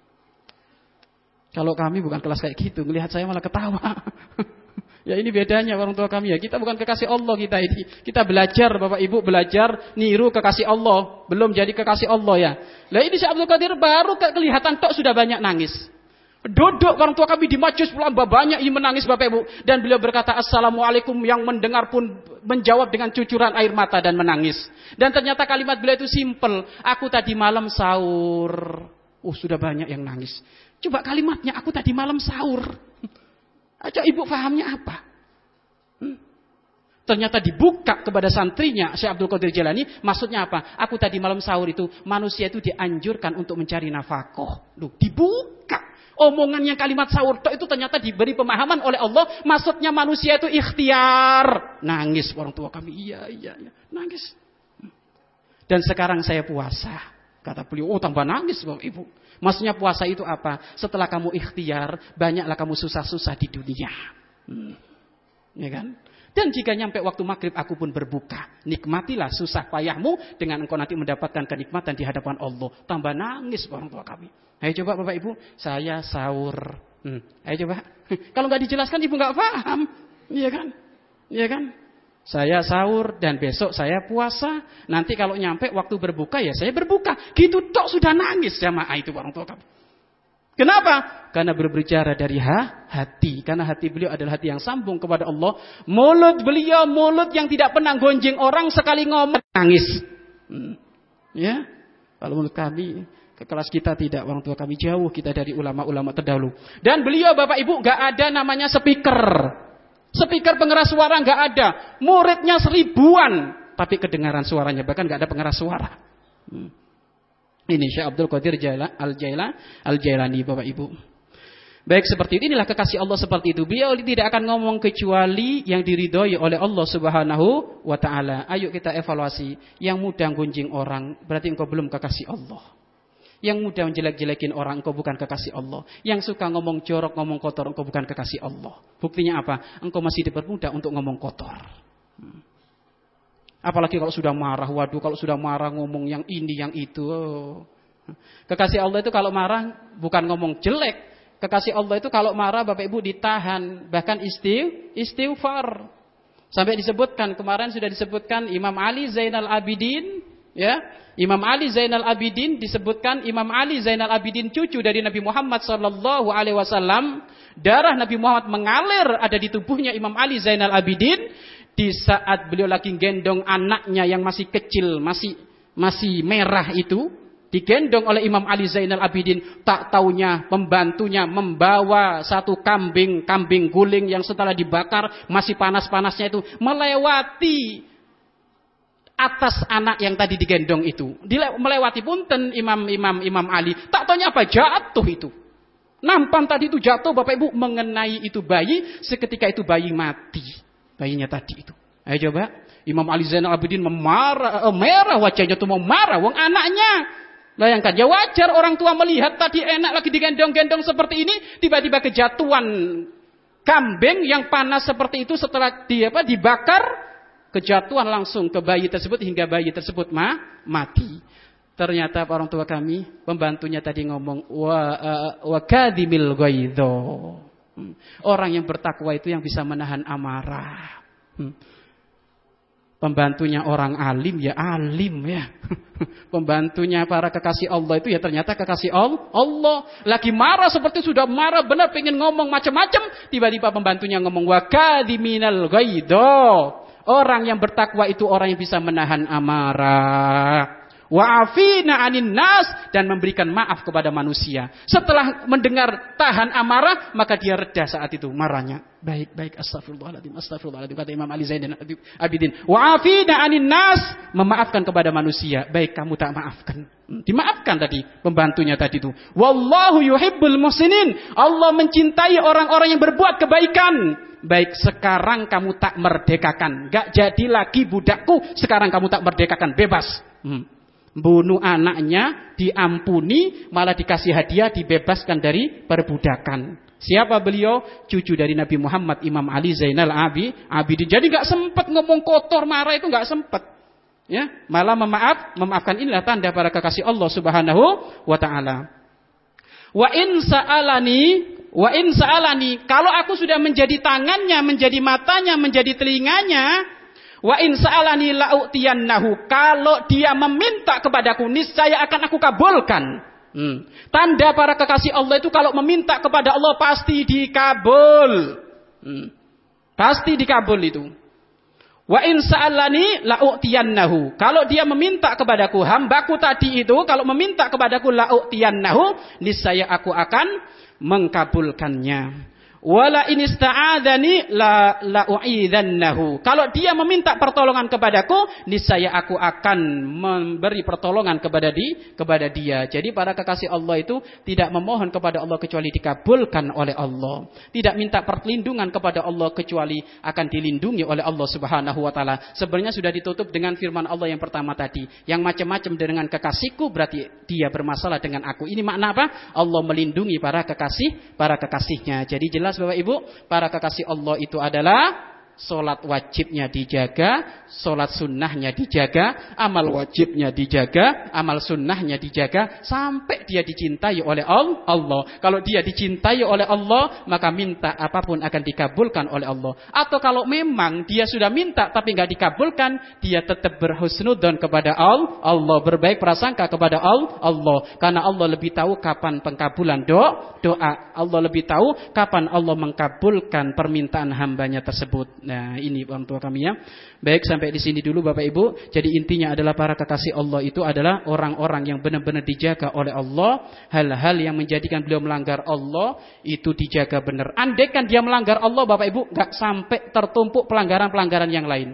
Speaker 1: Kalau kami bukan kelas kayak gitu, melihat saya malah ketawa. Ya ini bedanya orang tua kami ya. Kita bukan kekasih Allah kita ini. Kita belajar Bapak Ibu, belajar niru kekasih Allah. Belum jadi kekasih Allah ya. Lah ini Syekh Abdul Qadir baru kelihatan tok sudah banyak nangis. Duduk orang tua kami di majelis pula banyak yang menangis Bapak Ibu. Dan beliau berkata Assalamualaikum, yang mendengar pun menjawab dengan cucuran air mata dan menangis. Dan ternyata kalimat beliau itu simple. Aku tadi malam sahur. Oh sudah banyak yang nangis. Coba kalimatnya, aku tadi malam sahur. Aja ibu fahamnya apa? Hmm? Ternyata dibuka kepada santrinya Syekh Abdul Qadir Jailani. Maksudnya apa? Aku tadi malam sahur itu, manusia itu dianjurkan untuk mencari nafkah. Loh, dibuka. Omongannya kalimat sahur itu ternyata diberi pemahaman oleh Allah. Maksudnya manusia itu ikhtiar. Nangis orang tua kami. Iya, iya, iya. Nangis. Dan sekarang saya puasa. Kata beliau, oh tambah nangis Bapak Ibu. Maksudnya puasa itu apa? Setelah kamu ikhtiar, banyaklah kamu susah-susah di dunia. Hmm. Ya kan? Dan jika nyampe waktu maghrib aku pun berbuka. Nikmatilah susah payahmu dengan engkau nanti mendapatkan kenikmatan di hadapan Allah. Tambah nangis orang tua kami. Ayo coba Bapak Ibu, saya sahur. Hmm. Ayo coba. Kalau nggak dijelaskan ibu nggak paham. Iya kan? Iya kan? Saya sahur dan besok saya puasa. Nanti kalau nyampe waktu berbuka ya saya berbuka. Gitu tok sudah nangis jamaah itu orang tua kami. Kenapa? Karena berbicara dari ha, hati. Karena hati beliau adalah hati yang sambung kepada Allah. Mulut beliau, mulut yang tidak pernah gonjeng orang, sekali ngomong nangis. Hmm. Ya, kalau menurut kami, ke kelas kita tidak, orang tua kami jauh kita dari ulama-ulama terdahulu. Dan beliau Bapak Ibu gak ada namanya speaker. Speaker pengeras suara gak ada. Muridnya seribuan, tapi kedengaran suaranya, bahkan gak ada pengeras suara. Hmm. Ini Syekh Abdul Qadir Al-Jailani, Al-Jailani Bapak Ibu. Baik, seperti itu. Inilah kekasih Allah seperti itu. Beliau tidak akan ngomong kecuali yang diridhoi oleh Allah Subhanahu wa taala. Ayo kita evaluasi. Yang mudah gunjing orang, berarti engkau belum kekasih Allah. Yang mudah menjelek-jelekin orang, engkau bukan kekasih Allah. Yang suka ngomong jorok, ngomong kotor, engkau bukan kekasih Allah. Buktinya apa? Engkau masih dipermudah untuk ngomong kotor. Hmm. Apalagi kalau sudah marah, waduh kalau sudah marah ngomong yang ini, yang itu. Oh. Kekasih Allah itu kalau marah bukan ngomong jelek. Kekasih Allah itu kalau marah Bapak Ibu ditahan. Bahkan istighfar. istighfar. Sampai disebutkan, kemarin sudah disebutkan Imam Ali Zainal Abidin. Ya, Imam Ali Zainal Abidin disebutkan Imam Ali Zainal Abidin cucu dari Nabi Muhammad sallallahu alaihi wasallam. Darah Nabi Muhammad mengalir ada di tubuhnya Imam Ali Zainal Abidin. Di saat beliau lagi gendong anaknya yang masih kecil, masih masih merah itu, digendong oleh Imam Ali Zainal Abidin, tak taunya pembantunya membawa satu kambing, kambing guling yang setelah dibakar masih panas-panasnya itu melewati atas anak yang tadi digendong itu. Melewati punten Imam Imam Imam Ali, tak taunya apa jatuh itu. Nampan tadi itu jatuh Bapak Ibu mengenai itu bayi, seketika itu bayi mati. Bayinya tadi itu. Ayo coba. Imam Ali Zainal Abidin memarah, eh, merah wajahnya tuh mau marah. Wong anaknya. Bayangkan. Ya wajar orang tua melihat tadi enak lagi digendong-gendong seperti ini. Tiba-tiba kejatuhan kambing yang panas seperti itu setelah di, apa, dibakar. Kejatuhan langsung ke bayi tersebut hingga bayi tersebut ma, mati. Ternyata orang tua kami, pembantunya tadi ngomong. Wa, uh, wa kadhimil ghaidho. Hmm. Orang yang bertakwa itu yang bisa menahan amarah. Hmm. Pembantunya orang alim ya alim ya. Pembantunya para kekasih Allah itu ya ternyata kekasih Allah. Lagi marah seperti sudah marah benar pengen ngomong macam-macam, tiba-tiba pembantunya ngomong wa kadhiminal ghaidho. Orang yang bertakwa itu orang yang bisa menahan amarah. Wa'afina anin nas, dan memberikan maaf kepada manusia. Setelah mendengar tahan amarah, maka dia reda saat itu marahnya. Baik, baik, astagfirullahaladzim, astagfirullahaladzim, kata Imam Ali Zainal Abidin. Wa'afina anin nas, memaafkan kepada manusia. Baik, kamu tak maafkan. Dimaafkan tadi pembantunya tadi itu. Wallahu yuhibbul muhsinin. Allah mencintai orang-orang yang berbuat kebaikan. Baik, sekarang kamu tak merdekakan. Gak jadi lagi budakku, sekarang kamu tak merdekakan, bebas. Hmm. Bunuh anaknya, diampuni, malah dikasih hadiah, dibebaskan dari perbudakan. Siapa beliau? Cucu dari Nabi Muhammad, Imam Ali Zainal Abidin. Jadi gak sempat ngomong kotor, marah itu gak sempat. Ya, malah memaaf, memaafkan. Inilah tanda para kekasih Allah Subhanahu wa taala. Wa in sa'alani, wa in sa'alani, kalau aku sudah menjadi tangannya, menjadi matanya, menjadi telinganya, wa in sa'alani la'utiyannahu, kalau dia meminta kepadaku niscaya akan aku kabulkan. Hmm. Tanda para kekasih Allah itu kalau meminta kepada Allah pasti dikabul. Hmm. Pasti dikabul itu. Wa in sa'alani la'utiyannahu, kalau dia meminta kepadaku, hambaku tadi itu kalau meminta kepadaku la'utiyannahu, niscaya aku akan mengkabulkannya. Wala in ista'adzani la la'u'idzannahu. Kalau dia meminta pertolongan kepadaku, niscaya aku akan memberi pertolongan kepada di kepada dia. Jadi para kekasih Allah itu tidak memohon kepada Allah kecuali dikabulkan oleh Allah. Tidak minta perlindungan kepada Allah kecuali akan dilindungi oleh Allah Subhanahu wa taala. Sebenarnya sudah ditutup dengan firman Allah yang pertama tadi. Yang macam-macam dengan kekasihku berarti dia bermasalah dengan aku. Ini makna apa? Allah melindungi para kekasih, para kekasihnya. Jadi jelas Bapak Ibu, para kekasih Allah itu adalah Sholat wajibnya dijaga, sholat sunnahnya dijaga, amal wajibnya dijaga, amal sunnahnya dijaga, sampai dia dicintai oleh Allah. Kalau dia dicintai oleh Allah, maka minta apapun akan dikabulkan oleh Allah. Atau kalau memang dia sudah minta tapi nggak dikabulkan, dia tetap berhusnudzon kepada Allah, Allah berbaik prasangka kepada Allah, karena Allah lebih tahu kapan pengkabulan doa. Doa Allah lebih tahu kapan Allah mengkabulkan permintaan hambanya tersebut. Nah, ini orang tua kami ya. Baik, sampai di sini dulu Bapak Ibu. Jadi intinya adalah para kekasih Allah itu adalah orang-orang yang benar-benar dijaga oleh Allah. Hal-hal yang menjadikan beliau melanggar Allah itu dijaga benar. Andaikan dia melanggar Allah Bapak Ibu, gak sampai tertumpuk pelanggaran-pelanggaran yang lain.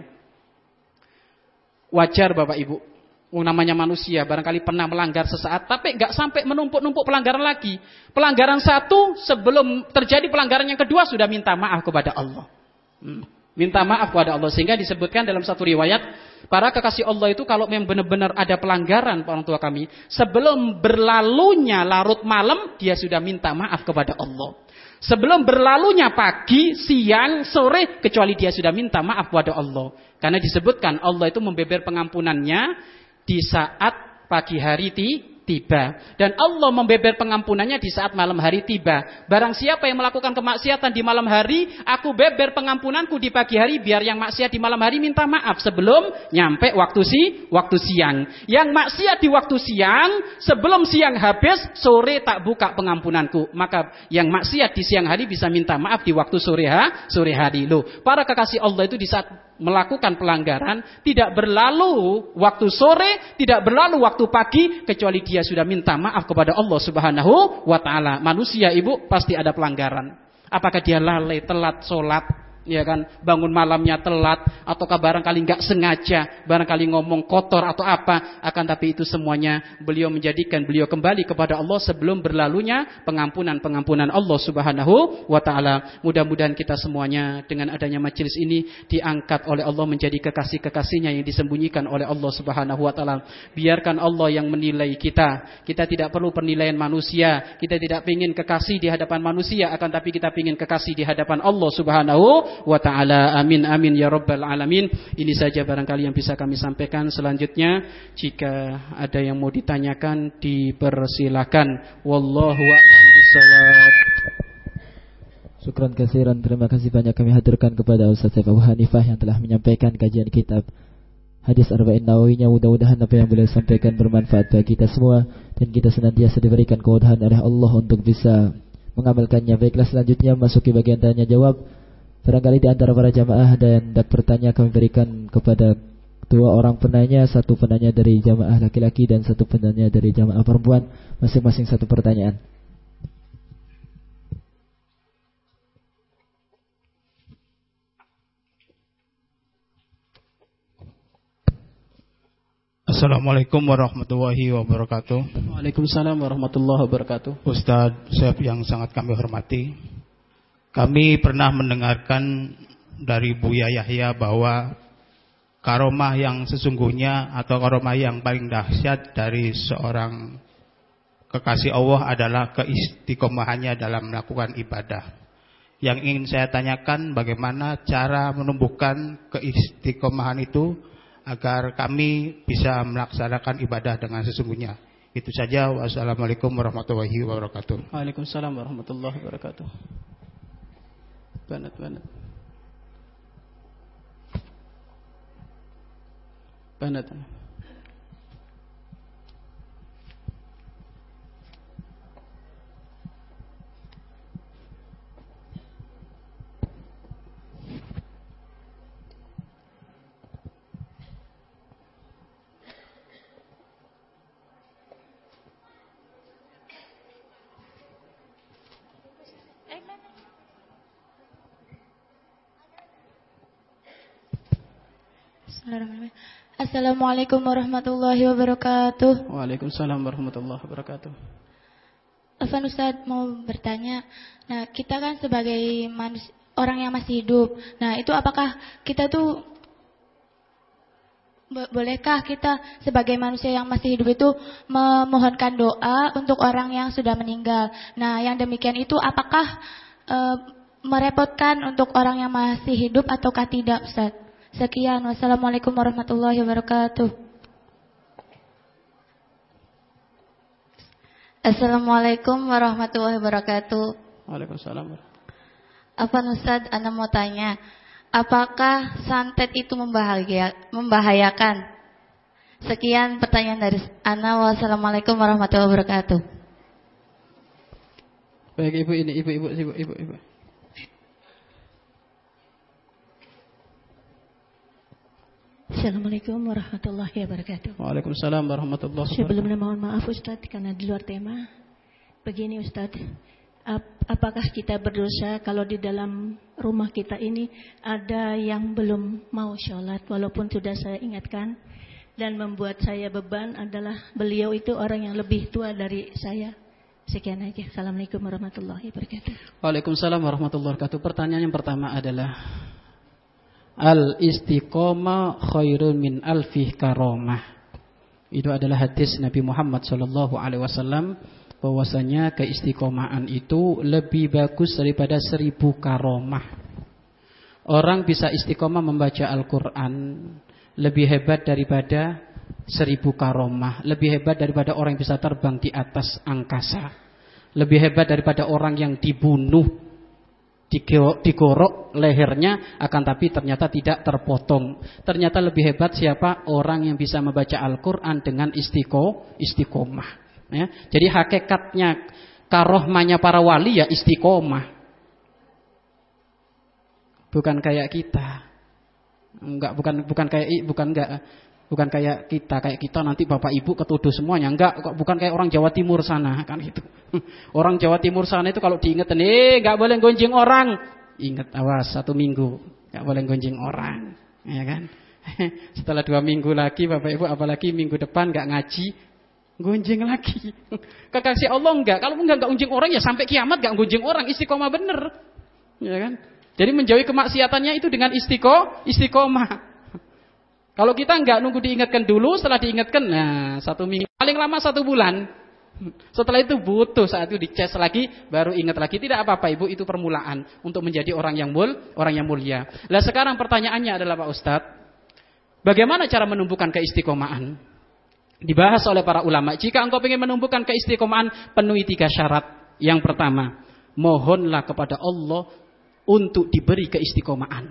Speaker 1: Wajar Bapak Ibu, namanya manusia barangkali pernah melanggar sesaat, tapi gak sampai menumpuk-numpuk pelanggaran lagi. Pelanggaran satu, sebelum terjadi pelanggaran yang kedua sudah minta maaf kepada Allah. hmm. Minta maaf kepada Allah. Sehingga disebutkan dalam satu riwayat, para kekasih Allah itu kalau memang benar-benar ada pelanggaran orang tua kami, sebelum berlalunya larut malam, dia sudah minta maaf kepada Allah. Sebelum berlalunya pagi, siang, sore, kecuali dia sudah minta maaf kepada Allah. Karena disebutkan Allah itu membeber pengampunannya di saat pagi hari tiba. Dan Allah membeber pengampunannya di saat malam hari tiba. Barang siapa yang melakukan kemaksiatan di malam hari, aku beber pengampunanku di pagi hari, biar yang maksiat di malam hari minta maaf sebelum nyampe waktu si waktu siang. Yang maksiat di waktu siang, sebelum siang habis, sore tak buka pengampunanku. Maka yang maksiat di siang hari bisa minta maaf di waktu sore ha, sore hari. Loh, para kekasih Allah itu di saat melakukan pelanggaran tidak berlalu waktu sore, tidak berlalu waktu pagi, kecuali dia sudah minta maaf kepada Allah Subhanahu wa taala. Manusia Ibu pasti ada pelanggaran. Apakah dia lalai, telat sholat, ya kan, bangun malamnya telat, ataukah barangkali enggak sengaja, barangkali ngomong kotor atau apa, akan tapi itu semuanya beliau menjadikan beliau kembali kepada Allah sebelum berlalunya pengampunan-pengampunan Allah Subhanahu wa taala. Mudah-mudahan kita semuanya dengan adanya majelis ini diangkat oleh Allah menjadi kekasih-kekasihnya yang disembunyikan oleh Allah Subhanahu wa taala. Biarkan Allah yang menilai kita. Kita tidak perlu penilaian manusia. Kita tidak ingin kekasih di hadapan manusia, akan tapi kita ingin kekasih di hadapan Allah Subhanahu wa ta'ala. Amin amin ya rabbal alamin. Ini saja barangkali yang bisa kami sampaikan. Selanjutnya jika ada yang mau ditanyakan dipersilakan. Wallahu a'lam bishawab.
Speaker 2: Syukran katsiran, terima kasih banyak kami haturkan kepada Ustaz Abu Hanifah yang telah menyampaikan kajian kitab Hadis Arba'in Nawawinya. Mudah-mudahan apa yang beliau sampaikan bermanfaat bagi kita semua dan kita senantiasa diberikan kemudahan oleh Allah untuk bisa mengamalkannya. Baiklah, selanjutnya masuki bagian tanya jawab. Barangkali di antara para jamaah ada yang hendak bertanya, kami berikan kepada dua orang penanya, satu penanya dari jamaah laki-laki dan satu penanya dari jamaah perempuan, masing-masing satu pertanyaan.
Speaker 3: Assalamualaikum warahmatullahi wabarakatuh.
Speaker 1: Waalaikumsalam warahmatullahi wabarakatuh.
Speaker 3: Ustadz Syekh yang sangat kami hormati, kami pernah mendengarkan dari Buya Yahya bahwa karomah yang sesungguhnya atau karomah yang paling dahsyat dari seorang kekasih Allah adalah keistiqomahannya dalam melakukan ibadah. Yang ingin saya tanyakan, bagaimana cara menumbuhkan keistiqomahan itu agar kami bisa melaksanakan ibadah dengan sesungguhnya. Itu saja. Wassalamualaikum warahmatullahi wabarakatuh.
Speaker 1: Waalaikumsalam warahmatullahi wabarakatuh. Banget, banget. Banget.
Speaker 4: Assalamualaikum warahmatullahi wabarakatuh.
Speaker 1: Waalaikumsalam warahmatullahi wabarakatuh.
Speaker 4: Afan Ustaz mau bertanya, nah kita kan sebagai manusia, orang yang masih hidup, nah itu apakah kita tuh bolehkah kita sebagai manusia yang masih hidup itu memohonkan doa untuk orang yang sudah meninggal? Nah yang demikian itu apakah e, merepotkan untuk orang yang masih hidup ataukah tidak, Ustaz? Sekian, wassalamualaikum warahmatullahi wabarakatuh. Assalamualaikum warahmatullahi wabarakatuh.
Speaker 1: Waalaikumsalam.
Speaker 4: Apa Ustaz, Anda mau tanya, apakah santet itu membahaya, membahayakan? Sekian pertanyaan dari Ana. Wassalamualaikum warahmatullahi wabarakatuh.
Speaker 1: Baik, ibu ini, ibu, ibu, ibu, ibu, ibu.
Speaker 5: Assalamualaikum warahmatullahi wabarakatuh.
Speaker 1: Waalaikumsalam warahmatullahi wabarakatuh.
Speaker 5: Sebelumnya mohon maaf Ustaz karena di luar tema. Begini Ustaz, ap- apakah kita berdosa kalau di dalam rumah kita ini ada yang belum mau sholat walaupun sudah saya ingatkan, dan membuat saya beban adalah beliau itu orang yang lebih tua dari saya. Sekian aja. Assalamualaikum warahmatullahi wabarakatuh.
Speaker 1: Waalaikumsalam warahmatullahi wabarakatuh. Pertanyaan yang pertama adalah, al-istiqomah khairun min alfih karomah. Itu adalah hadis Nabi Muhammad shallallahu alaihi wasallam, bahwasanya keistiqomahan itu lebih bagus daripada seribu karomah. Orang bisa istiqomah membaca Al-Quran lebih hebat daripada seribu karomah. Lebih hebat daripada orang yang bisa terbang di atas angkasa. Lebih hebat daripada orang yang dibunuh, digorok lehernya, akan tapi ternyata tidak terpotong. Ternyata lebih hebat siapa? Orang yang bisa membaca Al-Quran dengan istiqo, istiqomah, ya. Jadi hakikatnya karohmanya para wali ya istiqomah. Bukan kayak kita. Enggak, bukan bukan kayak bukan enggak bukan kayak kita. Kayak kita nanti Bapak Ibu ketuduh semuanya. Enggak, bukan kayak orang Jawa Timur sana kan gitu. Orang Jawa Timur sana itu kalau diingetin, eh enggak boleh gonjing orang. Ingat, awas satu minggu enggak boleh gonjing orang, ya kan? Setelah dua minggu lagi Bapak Ibu, apalagi minggu depan enggak ngaji, gonjing lagi. Kekasih Allah enggak. Kalau enggak enggak gonjing orang ya sampai kiamat enggak gonjing orang, istiqomah bener. Ya kan? Jadi menjauhi kemaksiatannya itu dengan istiqo, istiqomah. Kalau kita enggak nunggu diingatkan dulu, setelah diingatkan, nah satu minggu, paling lama satu bulan. Setelah itu butuh saat itu dicas lagi, baru ingat lagi. Tidak apa-apa Ibu, itu permulaan untuk menjadi orang yang mul, orang yang mulia. Lah sekarang pertanyaannya adalah Pak Ustadz, bagaimana cara menumbuhkan keistiqomahan? Dibahas oleh para ulama. Jika engkau ingin menumbuhkan keistiqomahan, penuhi tiga syarat. Yang pertama, mohonlah kepada Allah untuk diberi keistiqomahan.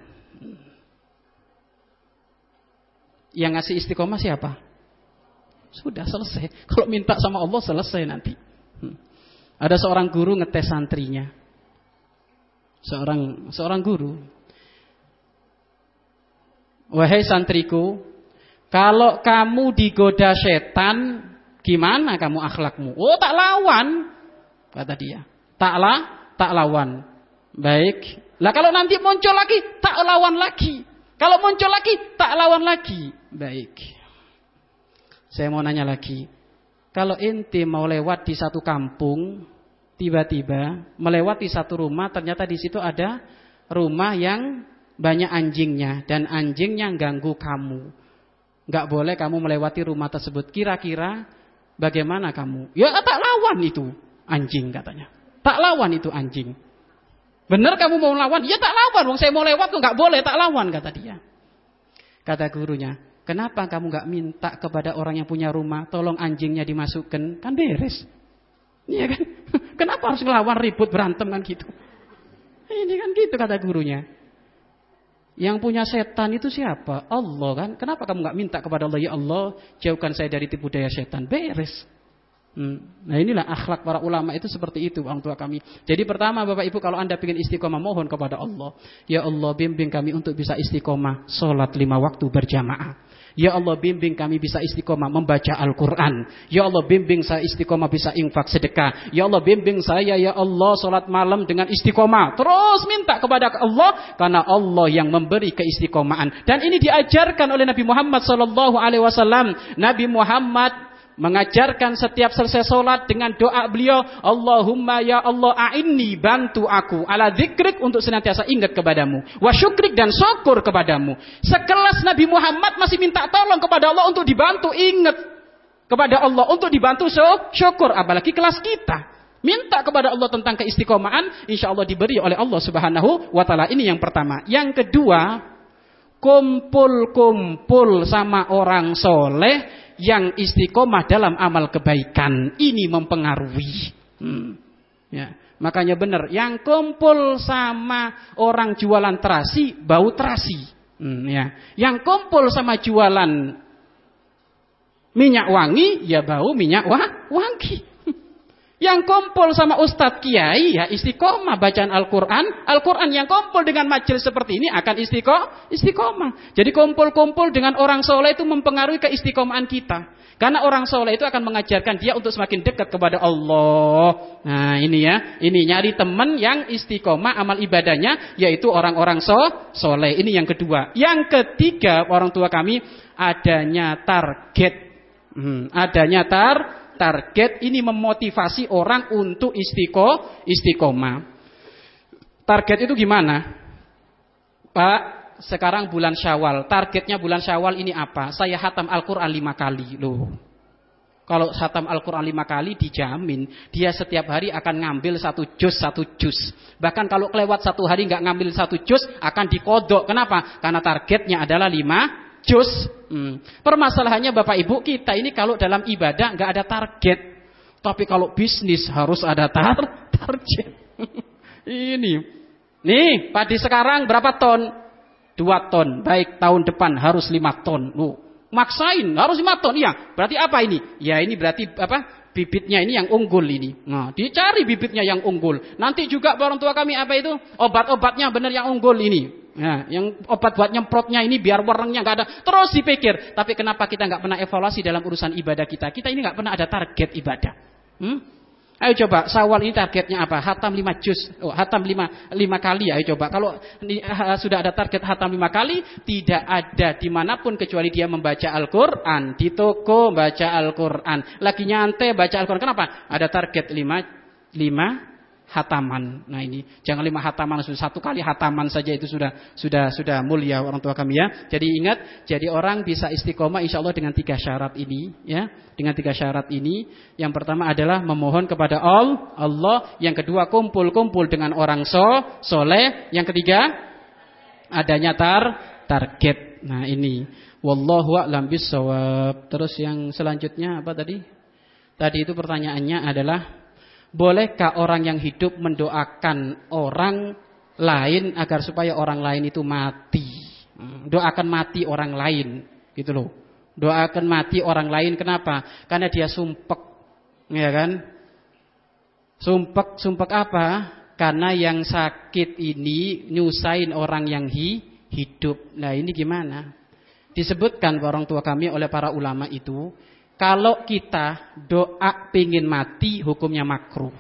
Speaker 1: Yang ngasih istiqomah siapa? Sudah selesai. Kalau minta sama Allah selesai nanti. Hmm. Ada seorang guru ngetes santrinya. Seorang seorang guru. Wahai santriku, kalau kamu digoda setan, gimana kamu akhlakmu? Oh, tak lawan, kata dia. Taklah, tak lawan. Baik. Lah kalau nanti muncul lagi, tak lawan lagi. Kalau muncul lagi, tak lawan lagi. Baik. Saya mau nanya lagi. Kalau ente mau lewat di satu kampung, tiba-tiba melewati satu rumah, ternyata di situ ada rumah yang banyak anjingnya dan anjingnya ganggu kamu. Enggak boleh kamu melewati rumah tersebut. Kira-kira bagaimana kamu? Ya tak lawan itu anjing katanya. Tak lawan itu anjing. Benar kamu mau lawan? Ya tak lawan. Wong saya mau lewat kok enggak boleh, tak lawan kata dia. Kata gurunya, kenapa kamu enggak minta kepada orang yang punya rumah, tolong anjingnya dimasukkan, kan beres. Iya kan? Kenapa harus ngelawan, ribut, berantem kan gitu? Ini kan gitu kata gurunya. Yang punya setan itu siapa? Allah kan? Kenapa kamu enggak minta kepada Allah, ya Allah, jauhkan saya dari tipu daya setan, beres. Hmm. Nah inilah akhlak para ulama itu seperti itu orang tua kami. Jadi pertama Bapak Ibu, kalau anda ingin istiqomah, mohon kepada Allah, ya Allah bimbing kami untuk bisa istiqomah sholat lima waktu berjamaah. Ya Allah bimbing kami bisa istiqomah membaca Al-Quran. Ya Allah bimbing saya istiqomah bisa infak sedekah. Ya Allah bimbing saya ya Allah sholat malam dengan istiqomah. Terus minta kepada Allah, karena Allah yang memberi keistiqomahan. Dan ini diajarkan oleh Nabi Muhammad sallallahu alaihi wasallam. Nabi Muhammad mengajarkan setiap selesai sholat dengan doa beliau, Allahumma ya Allah a'inni, bantu aku ala dzikrik, untuk senantiasa ingat kepadamu, wa syukrik, dan syukur kepadamu. Sekelas Nabi Muhammad masih minta tolong kepada Allah untuk dibantu ingat kepada Allah, untuk dibantu syukur, apalagi kelas kita. Minta kepada Allah tentang keistiqomahan, insya Allah diberi oleh Allah Subhanahu wa Ta'ala. Ini yang pertama. Yang kedua, kumpul-kumpul sama orang soleh yang istiqomah dalam amal kebaikan. Ini mempengaruhi. Hmm. Ya. Makanya benar, yang kumpul sama orang jualan terasi, bau terasi. Hmm, ya. Yang kumpul sama jualan minyak wangi, ya bau minyak wah, wangi. Yang kumpul sama ustadz kiai, ya istiqomah bacaan Al-Quran. Al-Quran yang kumpul dengan majelis seperti ini akan istiqomah. istiqomah. Jadi kumpul-kumpul dengan orang soleh itu mempengaruhi keistiqomahan kita. Karena orang soleh itu akan mengajarkan dia untuk semakin dekat kepada Allah. Nah ini ya, ini nyari teman yang istiqomah amal ibadahnya, yaitu orang-orang so, soleh. Ini yang kedua. Yang ketiga, orang tua kami, adanya target. Hmm, adanya tar target ini memotivasi orang untuk istiqo, istiqomah. Target itu gimana? Pak, sekarang bulan Syawal. Targetnya bulan Syawal ini apa? Saya hatam Al-Quran lima kali. Loh. Kalau hatam Al-Quran lima kali dijamin. Dia setiap hari akan ngambil satu juz, satu juz. Bahkan kalau kelewat satu hari nggak ngambil satu juz, akan dikodok. Kenapa? Karena targetnya adalah lima juz. Hmm. Permasalahannya Bapak Ibu, kita ini kalau dalam ibadah nggak ada target. Tapi kalau bisnis harus ada tar target. Ini. Nih, padi sekarang berapa ton? Dua ton. Baik, tahun depan harus lima ton. Loh, maksain harus lima ton. Iya. Berarti apa ini? Ya ini berarti apa? Bibitnya ini yang unggul ini. Nah, dicari bibitnya yang unggul. Nanti juga orang tua kami apa itu? Obat-obatnya benar yang unggul ini. Ya, yang obat buat nyemprotnya ini biar warnanya nggak ada. Terus dipikir. Tapi kenapa kita nggak pernah evaluasi dalam urusan ibadah kita? Kita ini nggak pernah ada target ibadah. Hmm? Ayo coba, Syawal ini targetnya apa? Hatam lima juz. Oh, hatam lima, lima kali. Ayo coba. Kalau uh, sudah ada target hatam lima kali, tidak ada dimanapun kecuali dia membaca Al-Quran. Di toko baca Al-Quran. Lagi nyantai baca Al-Quran. Kenapa? Ada target lima, lima hataman. Nah ini, jangan lima hataman, satu kali hataman saja itu sudah sudah sudah mulia orang tua kami ya. Jadi ingat, jadi orang bisa istiqomah insya Allah dengan tiga syarat ini ya. Dengan tiga syarat ini, yang pertama adalah memohon kepada Allah. Yang kedua kumpul-kumpul dengan orang so, soleh. Yang ketiga adanya tar target. Nah ini, wallahu a'lam bissawab. Terus yang selanjutnya apa tadi? Tadi itu pertanyaannya adalah, bolehkah orang yang hidup mendoakan orang lain agar supaya orang lain itu mati? Doakan mati orang lain, gitu loh. Doakan mati orang lain, kenapa? Karena dia sumpek, ya kan? Sumpek, sumpek apa? Karena yang sakit ini nyusahin orang yang hi, hidup. Nah ini gimana? Disebutkan orang tua kami oleh para ulama itu, kalau kita doa pingin mati, hukumnya makruh.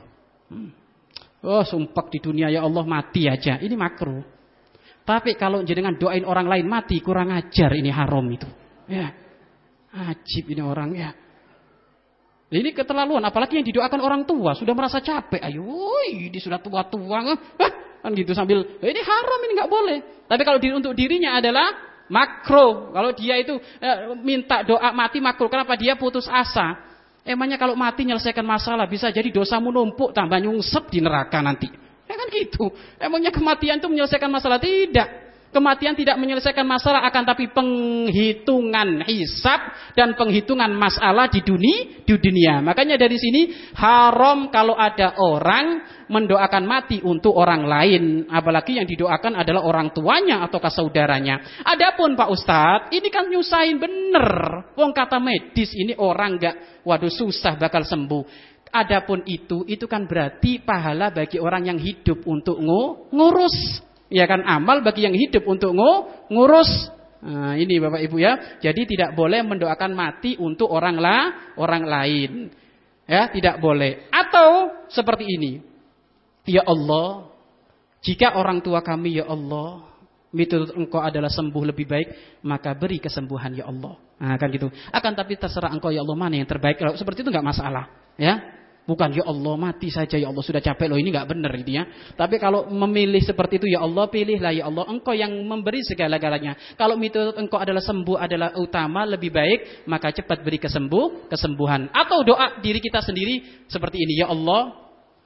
Speaker 1: Oh, sumpek di dunia ya Allah mati aja, ini makruh. Tapi kalau jenengan doain orang lain mati, kurang ajar, ini haram itu. Ya, ajib ini orang ya. Ini keterlaluan, apalagi yang didoakan orang tua sudah merasa capek. Ayo, ini sudah tua-tua, kan gitu sambil, ini haram, ini nggak boleh. Tapi kalau untuk dirinya adalah makruh. Kalau dia itu eh, minta doa mati makruh. Kenapa? Dia putus asa. Emangnya kalau mati menyelesaikan masalah, bisa jadi dosamu numpuk tambah nyungsep di neraka nanti. Ya kan gitu. Emangnya kematian itu menyelesaikan masalah? Tidak. Kematian tidak menyelesaikan masalah, akan tapi penghitungan hisab dan penghitungan masalah di dunia, di dunia. Makanya dari sini haram kalau ada orang mendoakan mati untuk orang lain, apalagi yang didoakan adalah orang tuanya atau saudaranya. Adapun Pak Ustadz, ini kan nyusahin bener. Wong kata medis ini orang enggak, waduh susah bakal sembuh. Adapun itu, itu kan berarti pahala bagi orang yang hidup untuk ngurus. Ya kan, amal bagi yang hidup untuk ngurus. Nah, ini Bapak Ibu ya. Jadi tidak boleh mendoakan mati untuk orang la, orang lain. Ya, tidak boleh. Atau seperti ini. Ya Allah, jika orang tua kami ya Allah, miturut Engkau adalah sembuh lebih baik, maka beri kesembuhan ya Allah. Nah, kan gitu. Akan tapi terserah Engkau ya Allah mana yang terbaik. Kalau seperti itu enggak masalah, ya. Bukan ya Allah mati saja ya Allah sudah capek loh, ini enggak benar itu ya. Tapi kalau memilih seperti itu ya Allah, pilihlah ya Allah, Engkau yang memberi segala-galanya. Kalau miturut Engkau adalah sembuh adalah utama, lebih baik, maka cepat beri kesembuh, kesembuhan. Atau doa diri kita sendiri seperti ini, ya Allah,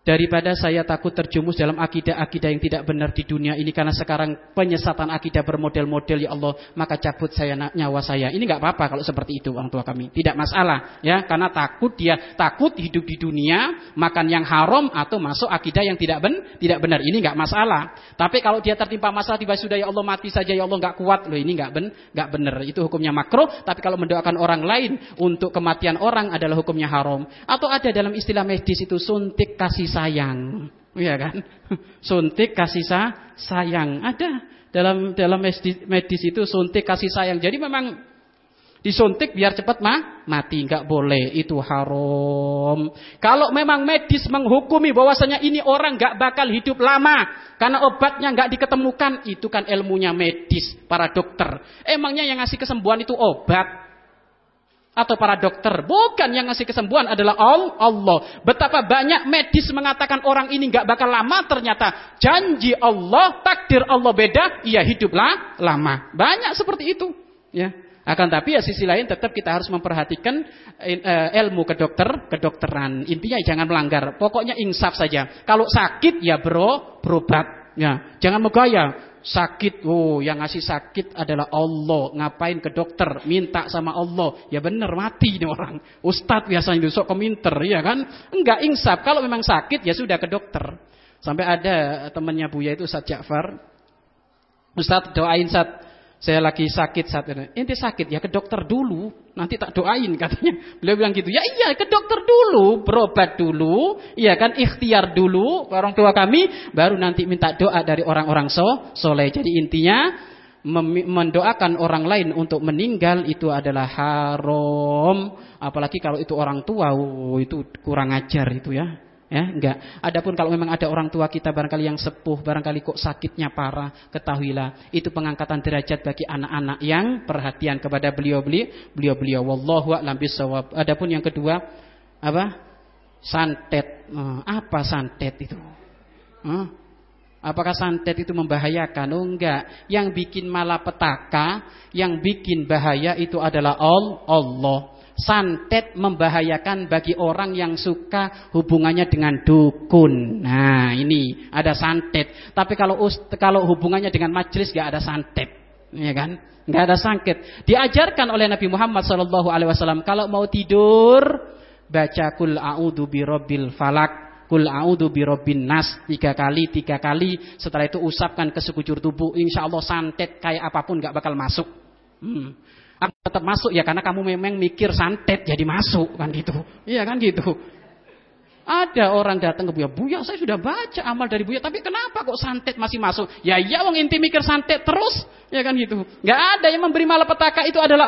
Speaker 1: daripada saya takut terjumus dalam akidah-akidah yang tidak benar di dunia ini, karena sekarang penyesatan akidah bermodel-model, ya Allah, maka cabut saya nyawa saya. Ini enggak apa-apa kalau seperti itu orang tua kami, tidak masalah ya, karena takut dia takut hidup di dunia makan yang haram atau masuk akidah yang tidak ben, tidak benar, ini enggak masalah. Tapi kalau dia tertimpa masalah tiba sudah, ya Allah mati saja, ya Allah enggak kuat, loh ini enggak ben, enggak benar, itu hukumnya makruh. Tapi kalau mendoakan orang lain untuk kematian orang adalah hukumnya haram. Atau ada dalam istilah medis itu suntik kasih sayang, iya kan? Suntik kasih sayang ada dalam dalam medis, medis itu suntik kasih sayang. Jadi memang disuntik biar cepat mah mati, nggak boleh, itu haram. Kalau memang medis menghukumi bahwasanya ini orang nggak bakal hidup lama karena obatnya nggak diketemukan, itu kan ilmunya medis, para dokter. Emangnya yang ngasih kesembuhan itu obat atau para dokter? Bukan, yang ngasih kesembuhan adalah Allah. Betapa banyak medis mengatakan orang ini nggak bakal lama, ternyata janji Allah, takdir Allah beda, ia hiduplah lama. Banyak seperti itu, ya. Akan tapi ya sisi lain tetap kita harus memperhatikan ilmu kedokter, kedokteran. Intinya jangan melanggar. Pokoknya insaf saja. Kalau sakit ya bro, berobat. Ya, jangan megaya. Sakit, oh yang ngasih sakit adalah Allah. Ngapain ke dokter? Minta sama Allah. Ya benar, mati ini orang. Ustadz biasanya sok keminter, ya kan? Enggak, insaf. Kalau memang sakit ya sudah ke dokter. Sampai ada temannya Buya itu Ustadz Ja'far. Ustadz doain Ustadz, saya lagi sakit saat ini. Ente sakit ya ke dokter dulu, nanti tak doain katanya. Beliau bilang gitu. Ya iya, ke dokter dulu, berobat dulu, iya kan, ikhtiar dulu orang tua kami, baru nanti minta doa dari orang-orang so, soleh. Jadi intinya mendoakan orang lain untuk meninggal itu adalah haram, apalagi kalau itu orang tua, oh, itu kurang ajar itu ya. Ya, enggak. Adapun kalau memang ada orang tua kita barangkali yang sepuh, barangkali kok sakitnya parah, ketahuilah itu pengangkatan derajat bagi anak-anak yang perhatian kepada beliau-beliau, beliau-beliau. Wallahu a'lam bishawab. Adapun yang kedua, apa? Santet. Apa santet itu? Apakah santet itu membahayakan? Oh enggak. Yang bikin malapetaka, yang bikin bahaya itu adalah Allah. Santet membahayakan bagi orang yang suka hubungannya dengan dukun. Nah ini ada santet. Tapi kalau kalau hubungannya dengan majelis gak ada santet, ya kan? Gak ada santet. Diajarkan oleh Nabi Muhammad shallallahu alaihi wasallam kalau mau tidur baca kul a'udzu birabbil falak, kul a'udzu birabbin nas tiga kali tiga kali. Setelah itu usapkan ke sekujur tubuh. Insya Allah santet kayak apapun gak bakal masuk. Hmm. Tetap masuk ya karena kamu memang mikir santet jadi masuk kan gitu. Iya kan gitu. Ada orang datang ke Buya, Buya saya sudah baca amal dari Buya, tapi kenapa kok santet masih masuk? Ya iya wong inti mikir santet terus, ya kan gitu. Enggak ada yang memberi malapetaka, itu adalah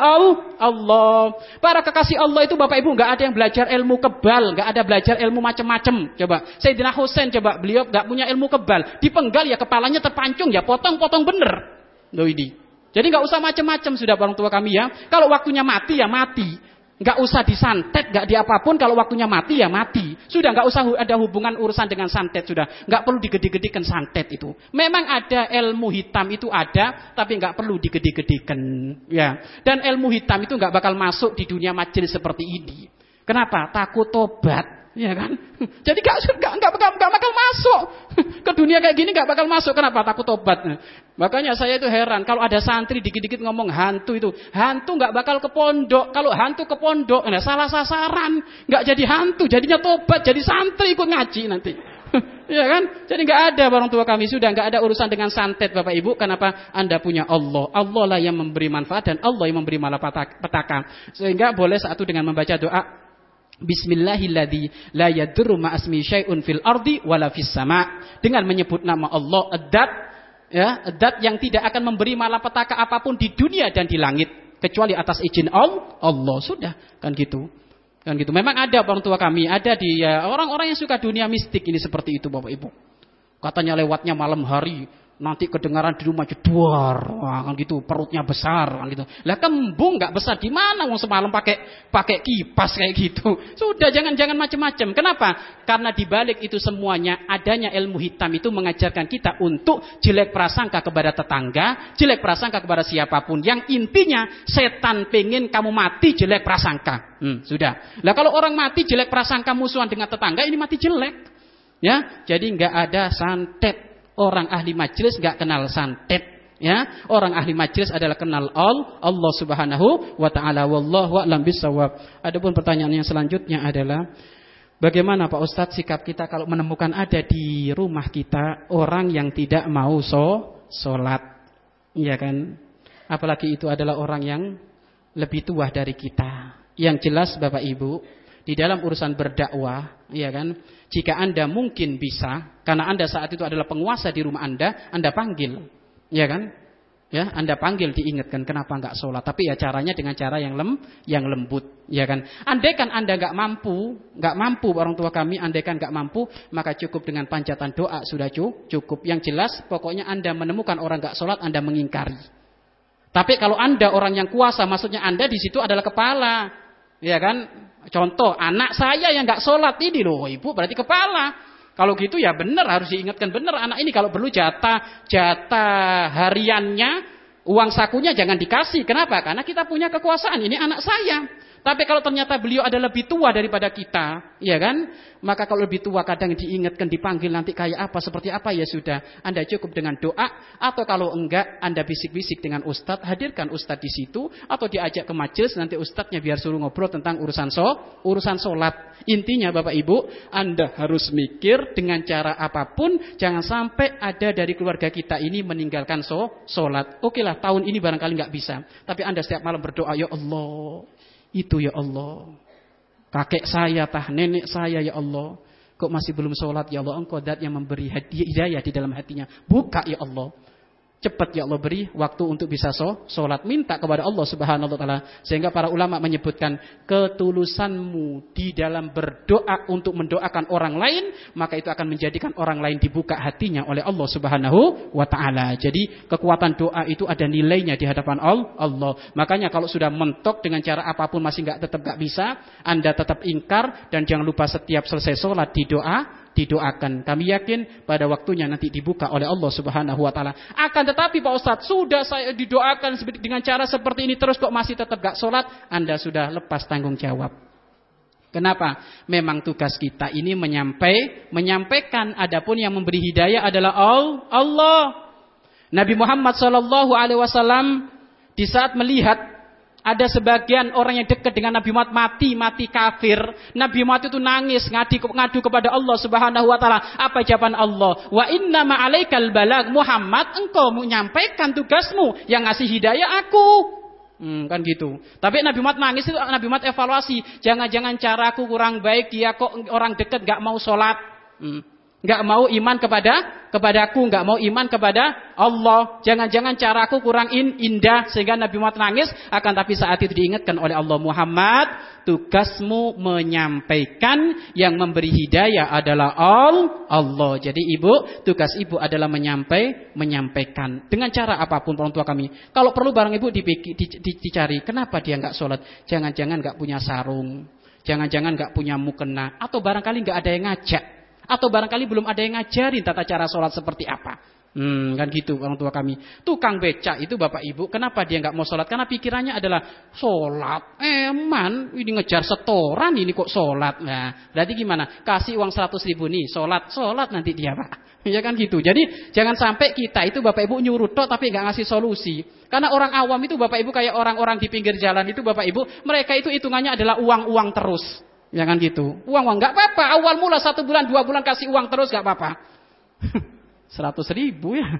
Speaker 1: Allah. Para kekasih Allah itu Bapak Ibu enggak ada yang belajar ilmu kebal, enggak ada belajar ilmu macam-macam. Coba Sayyidina Husain coba beliau enggak punya ilmu kebal, dipenggal ya kepalanya terpancung ya potong-potong bener. Loh ini. Jadi nggak usah macam-macam sudah orang tua kami ya. Kalau waktunya mati ya mati. Nggak usah disantet, nggak diapapun. Kalau waktunya mati ya mati. Sudah nggak usah ada hubungan urusan dengan santet sudah. Nggak perlu digede-gedekan santet itu. Memang ada ilmu hitam itu ada, tapi nggak perlu digede-gedekan. Ya. Dan ilmu hitam itu nggak bakal masuk di dunia majelis seperti ini. Kenapa? Takut tobat. Ya kan? Jadi gak, gak, gak, gak, gak bakal masuk ke dunia kayak gini, gak bakal masuk. Kenapa? Takut tobat. Makanya saya itu heran kalau ada santri dikit-dikit ngomong hantu itu, hantu gak bakal ke pondok. Kalau hantu ke pondok, nah salah sasaran, gak jadi hantu, jadinya tobat, jadi santri ikut ngaji nanti. Ya kan? Jadi gak ada orang tua kami sudah gak ada urusan dengan santet Bapak Ibu. Kenapa? Anda punya Allah. Allah lah yang memberi manfaat dan Allah yang memberi malapetaka. Sehingga boleh satu dengan membaca doa Bismillahilladzi la yadurru ma'asmi syai'un fil ardi wala fis sama', dengan menyebut nama Allah Ad-Dat, ya, Ad-Dat yang tidak akan memberi malapetaka apapun di dunia dan di langit kecuali atas izin Allah. Allah sudah kan gitu. Kan gitu. Memang ada orang tua kami, ada di ya, orang-orang yang suka dunia mistik ini seperti itu Bapak Ibu. Katanya lewatnya malam hari nanti kedengaran di rumah jedor, wah, kan gitu, perutnya besar, kan gitu. Lah kembung nggak besar gimana? Wong semalam pakai pakai kipas kayak gitu. Sudah jangan-jangan macam-macam. Kenapa? Karena di balik itu semuanya adanya ilmu hitam itu mengajarkan kita untuk jelek prasangka kepada tetangga, jelek prasangka kepada siapapun. Yang intinya setan pengen kamu mati jelek prasangka. Hmm, sudah. Lah kalau orang mati jelek prasangka musuhan dengan tetangga, ini mati jelek. Ya, jadi nggak ada santet. Orang ahli majelis nggak kenal santet. Ya, orang ahli majelis adalah kenal Allah Subhanahu wa taala. Wallahu a'lam bishawab. Adapun pertanyaan yang selanjutnya adalah bagaimana Pak Ustadz sikap kita kalau menemukan ada di rumah kita orang yang tidak mau so, sholat, iya kan? Apalagi itu adalah orang yang lebih tua dari kita. Yang jelas Bapak Ibu, di dalam urusan berdakwah, iya kan? Jika Anda mungkin bisa, karena Anda saat itu adalah penguasa di rumah Anda, Anda panggil. Ya kan? Ya, Anda panggil, diingatkan kenapa enggak sholat. Tapi ya caranya dengan cara yang lem, yang lembut. Ya kan? Andaikan Anda enggak mampu, enggak mampu orang tua kami, andaikan enggak mampu, maka cukup dengan panjatan doa sudah cukup. Yang jelas, pokoknya Anda menemukan orang enggak sholat, Anda mengingkari. Tapi kalau Anda orang yang kuasa, maksudnya Anda di situ adalah kepala. Ya kan? Contoh, anak saya yang enggak sholat ini loh, ibu berarti kepala. Kalau gitu ya benar, harus diingatkan benar anak ini kalau perlu jatah jatah hariannya, uang sakunya jangan dikasih. Kenapa? Karena kita punya kekuasaan, ini anak saya. Tapi kalau ternyata beliau ada lebih tua daripada kita, ya kan? Maka kalau lebih tua kadang diingatkan, dipanggil nanti kayak apa, seperti apa, ya sudah. Anda cukup dengan doa, atau kalau enggak Anda bisik-bisik dengan ustadz, hadirkan ustadz di situ, atau diajak ke majelis, nanti ustadznya biar suruh ngobrol tentang urusan so, urusan sholat. Intinya Bapak Ibu, Anda harus mikir dengan cara apapun, jangan sampai ada dari keluarga kita ini meninggalkan so, sholat. Oke lah, tahun ini barangkali enggak bisa, tapi Anda setiap malam berdoa, ya Allah, itu ya Allah, kakek saya, tah nenek saya ya Allah, kok masih belum sholat ya Allah, Engkau zat yang memberi hidayah di dalam hatinya, buka ya Allah, cepat ya Allah, beri waktu untuk bisa so, sholat, minta kepada Allah Subhanahu wa taala. Sehingga para ulama menyebutkan ketulusanmu di dalam berdoa untuk mendoakan orang lain, maka itu akan menjadikan orang lain dibuka hatinya oleh Allah Subhanahu wa taala. Jadi kekuatan doa itu ada nilainya di hadapan Allah. Makanya kalau sudah mentok dengan cara apapun masih enggak, tetap enggak bisa, Anda tetap ingkar, dan jangan lupa setiap selesai sholat didoa didoakan. Kami yakin pada waktunya nanti dibuka oleh Allah Subhanahu wa taala. Akan tetapi Pak Ustadz, sudah saya didoakan dengan cara seperti ini terus kok masih tetap gak sholat, Anda sudah lepas tanggung jawab. Kenapa? Memang tugas kita ini menyampai, menyampaikan, adapun yang memberi hidayah adalah Allah. Nabi Muhammad shallallahu alaihi wasallam di saat melihat ada sebagian orang yang dekat dengan Nabi Muhammad mati, mati kafir. Nabi Muhammad itu nangis, ngadu, ngadu kepada Allah Subhanahu wa taala. Apa jawaban Allah? Wa inna ma'alaikal balag. Muhammad, engkau menyampaikan tugasmu, yang ngasih hidayah aku. Hmm, kan gitu. Tapi Nabi Muhammad nangis itu, Nabi Muhammad evaluasi. Jangan-jangan caraku kurang baik, dia kok orang dekat gak mau sholat. Hmm. Gak mau iman kepada kepadaku, gak mau iman kepada Allah. Jangan-jangan caraku kurang in, indah sehingga Nabi Muhammad nangis. Akan tapi saat itu diingatkan oleh Allah, Muhammad, tugasmu menyampaikan, yang memberi hidayah adalah Allah. Jadi ibu, tugas ibu adalah menyampai, menyampaikan dengan cara apapun. Orang tua kami, kalau perlu barang ibu dipikir, di, di, dicari, kenapa dia gak sholat? Jangan-jangan gak punya sarung, jangan-jangan gak punya mukena, atau barangkali gak ada yang ngajak, atau barangkali belum ada yang ngajarin tata cara sholat seperti apa. Hmm, kan gitu orang tua kami. Tukang becak itu Bapak Ibu, kenapa dia nggak mau sholat? Karena pikirannya adalah sholat. Eman, ini ngejar setoran, ini kok sholat. Nah, berarti gimana? Kasih uang seratus ribu nih, sholat, sholat nanti dia Pak. Ya kan gitu. Jadi jangan sampai kita itu Bapak Ibu nyuruh tok tapi nggak ngasih solusi. Karena orang awam itu Bapak Ibu kayak orang-orang di pinggir jalan itu Bapak Ibu, mereka itu hitungannya adalah uang-uang terus. Jangan gitu. Uang-uang nggak apa-apa. Awal mula satu bulan, dua bulan kasih uang terus nggak apa-apa. Seratus ribu ya.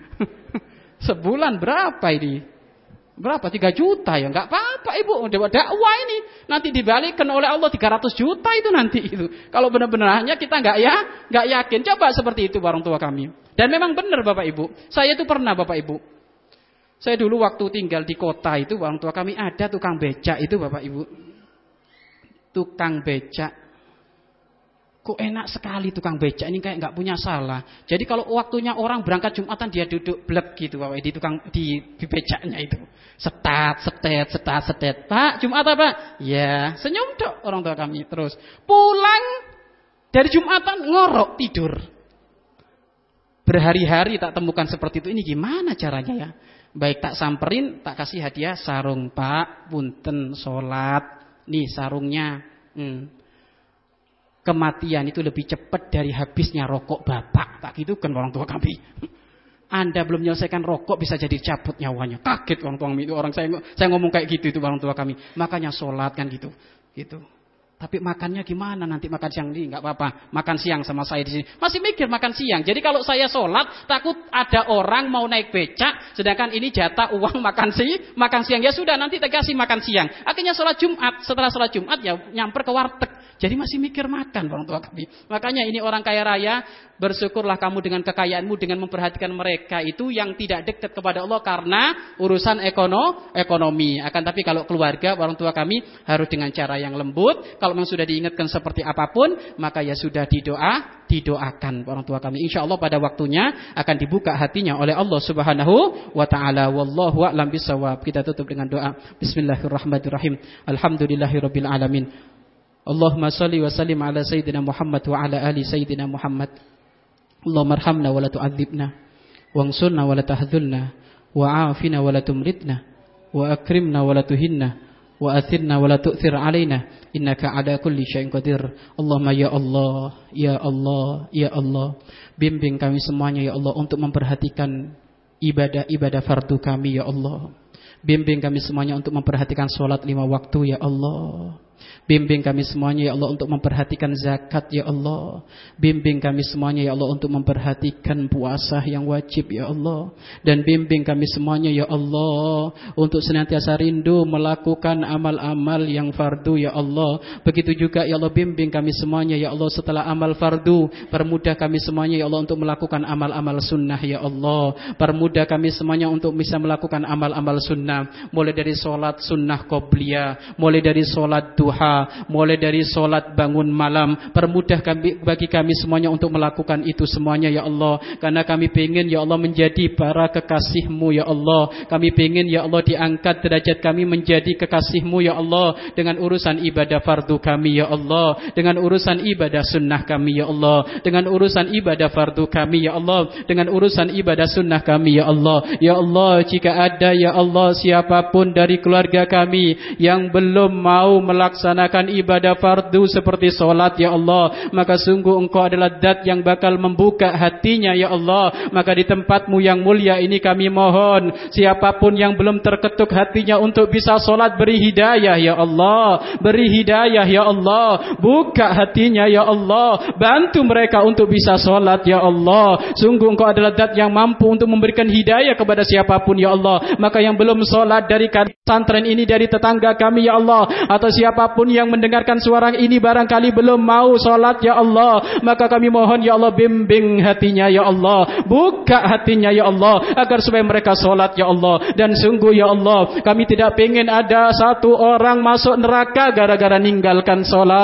Speaker 1: Sebulan berapa ini? Berapa? Tiga juta ya. Nggak apa-apa ibu. Dakwah ini nanti dibalikkan oleh Allah tiga ratus juta itu nanti itu. Kalau benar-benarnya kita nggak ya, nggak yakin. Coba seperti itu orang tua kami. Dan memang benar Bapak Ibu. Saya itu pernah Bapak Ibu. Saya dulu waktu tinggal di kota itu orang tua kami ada tukang becak itu Bapak Ibu. Tukang becak, kok enak sekali tukang becak ini, kayak nggak punya salah. Jadi kalau waktunya orang berangkat Jumatan dia duduk blek gitu Bapak di tukang di, di becaknya itu, setat setet setat setet. Pak, Jumat apa? Ya, senyum dok orang tua kami. Terus pulang dari Jumatan ngorok tidur. Berhari-hari tak temukan seperti itu. Ini gimana caranya ya? Baik tak samperin, tak kasih hadiah sarung, Pak, punten sholat. Nih sarungnya. Hmm. kematian itu lebih cepat dari habisnya rokok bapak. Tak gitu kan orang tua kami. Anda belum menyelesaikan rokok bisa jadi cabut nyawanya. Kaget orang tua kami itu, orang saya saya ngomong kayak gitu itu orang tua kami. Makanya sholat kan gitu. Gitu. Tapi makannya gimana nanti makan siang ini? Enggak apa-apa. Makan siang sama saya di sini. Masih mikir makan siang. Jadi kalau saya sholat takut ada orang mau naik becak, sedangkan ini jatah uang makan si makan siang. Ya sudah nanti tak kasih makan siang. Akhirnya sholat Jumat. Setelah sholat Jumat ya nyamper ke warteg. Jadi masih mikir makan orang tua kami. Makanya ini orang kaya raya, bersyukurlah kamu dengan kekayaanmu dengan memperhatikan mereka itu yang tidak dekat kepada Allah karena urusan ekono, ekonomi. Akan tapi kalau keluarga orang tua kami harus dengan cara yang lembut. Kalau memang sudah diingatkan seperti apapun, maka ya sudah didoa, didoakan orang tua kami. Insya Allah pada waktunya akan dibuka hatinya oleh Allah Subhanahu wa taala. Wallahu a'lam bishawab. Kita tutup dengan doa. Bismillahirrahmanirrahim. Alhamdulillahirabbil alamin. Allahumma salli wa sallim ala sayyidina Muhammad wa ala ali sayyidina Muhammad. Allahumma arhamna wa la tu'adzibna, wansurna wa la tahdzulna, wa afina wa la tumritna, wa akrimna wa la tuhinna, wa athirna wa la tu'thir alaina, innaka ala kulli syai'in qadir. Allahumma ya Allah, ya Allah, ya Allah, bimbing kami semuanya ya Allah untuk memperhatikan ibadah-ibadah fardu kami ya Allah. Bimbing kami semuanya untuk memperhatikan sholat lima waktu ya Allah. Bimbing kami semuanya ya Allah untuk memperhatikan zakat ya Allah. Bimbing kami semuanya ya Allah untuk memperhatikan puasa yang wajib ya Allah. Dan bimbing kami semuanya ya Allah untuk senantiasa rindu melakukan amal-amal yang fardu ya Allah. Begitu juga ya Allah bimbing kami semuanya ya Allah setelah amal fardu, permudah kami semuanya ya Allah untuk melakukan amal-amal sunnah ya Allah. Permudah kami semuanya untuk bisa melakukan amal-amal sunnah, mulai dari sholat sunnah qobliyah, mulai dari sholat duha, mulai dari sholat bangun malam. Permudah kami, bagi kami semuanya untuk melakukan itu semuanya ya Allah. Karena kami pengen ya Allah menjadi para kekasih-Mu ya Allah. Kami pengen ya Allah diangkat derajat kami menjadi kekasih-Mu ya Allah. Dengan urusan ibadah fardu kami ya Allah, dengan urusan ibadah sunnah kami ya Allah, dengan urusan ibadah fardu kami ya Allah, dengan urusan ibadah sunnah kami ya Allah. Ya Allah, jika ada ya Allah siapapun dari keluarga kami yang belum mau melaksanakan ibadah fardu seperti sholat ya Allah, maka sungguh Engkau adalah zat yang bakal membuka hatinya ya Allah. Maka di tempat-Mu yang mulia ini kami mohon, siapapun yang belum terketuk hatinya untuk bisa sholat, beri hidayah ya Allah, beri hidayah ya Allah, buka hatinya ya Allah, bantu mereka untuk bisa sholat ya Allah. Sungguh Engkau adalah zat yang mampu untuk memberikan hidayah kepada siapapun ya Allah. Maka yang belum sholat dari pesantren ini, dari tetangga kami ya Allah, atau siapapun yang mendengarkan suara ini barangkali belum mau sholat ya Allah, maka kami mohon ya Allah bimbing hatinya ya Allah, buka hatinya ya Allah, agar supaya mereka sholat ya Allah. Dan sungguh ya Allah, kami tidak pengen ada satu orang masuk neraka gara-gara ninggalkan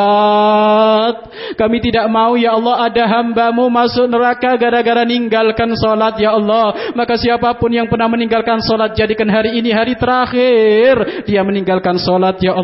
Speaker 1: sholat. Kami tidak mau ya Allah ada hamba-Mu masuk neraka gara-gara ninggalkan sholat ya Allah. Maka siapapun yang pernah meninggalkan sholat, jadikan hari ini hari terakhir dia meninggalkan sholat ya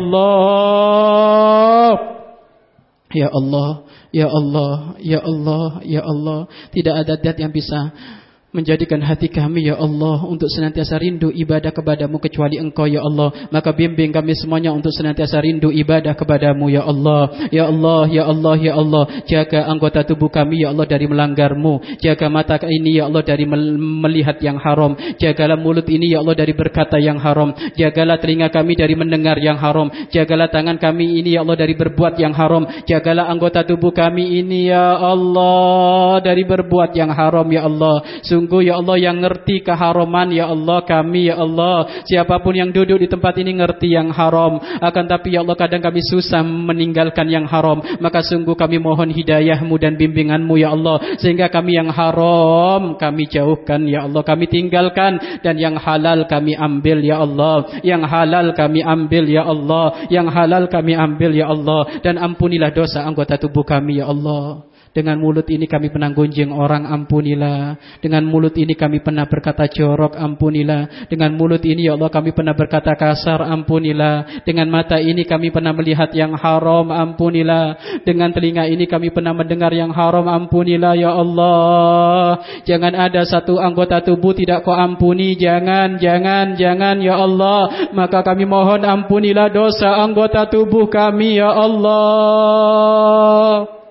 Speaker 1: Allah. Ya Allah, ya Allah, ya Allah, ya Allah. Tidak ada zat yang bisa menjadikan hati kami ya Allah untuk senantiasa rindu ibadah kepadamu kecuali Engkau ya Allah. Maka bimbing kami semuanya untuk senantiasa rindu ibadah kepadamu ya Allah. Ya Allah, ya Allah, ya Allah. Jaga anggota tubuh kami ya Allah dari melanggar-Mu. Jaga mata ini ya Allah dari melihat yang haram. Jagalah mulut ini ya Allah dari berkata yang haram. Jagalah telinga kami dari mendengar yang haram. Jagalah tangan kami ini ya Allah dari berbuat yang haram. Jagalah anggota tubuh kami ini ya Allah dari berbuat yang haram ya Allah. Sungguh ya Allah yang ngerti keharaman ya Allah kami ya Allah. Siapapun yang duduk di tempat ini ngerti yang haram, akan tapi ya Allah kadang kami susah meninggalkan yang haram. Maka sungguh kami mohon hidayah-Mu dan bimbingan-Mu ya Allah, sehingga kami yang haram kami jauhkan ya Allah, kami tinggalkan, dan yang halal kami ambil ya Allah, yang halal kami ambil ya Allah, yang halal kami ambil ya Allah. Dan ampunilah dosa anggota tubuh kami ya Allah. Dengan mulut ini kami pernah gonjeng orang, ampunilah. Dengan mulut ini kami pernah berkata jorok, ampunilah. Dengan mulut ini ya Allah kami pernah berkata kasar, ampunilah. Dengan mata ini kami pernah melihat yang haram, ampunilah. Dengan telinga ini kami pernah mendengar yang haram, ampunilah ya Allah. Jangan ada satu anggota tubuh tidak Kau ampuni, jangan, jangan, jangan ya Allah. Maka kami mohon ampunilah dosa anggota tubuh kami ya Allah.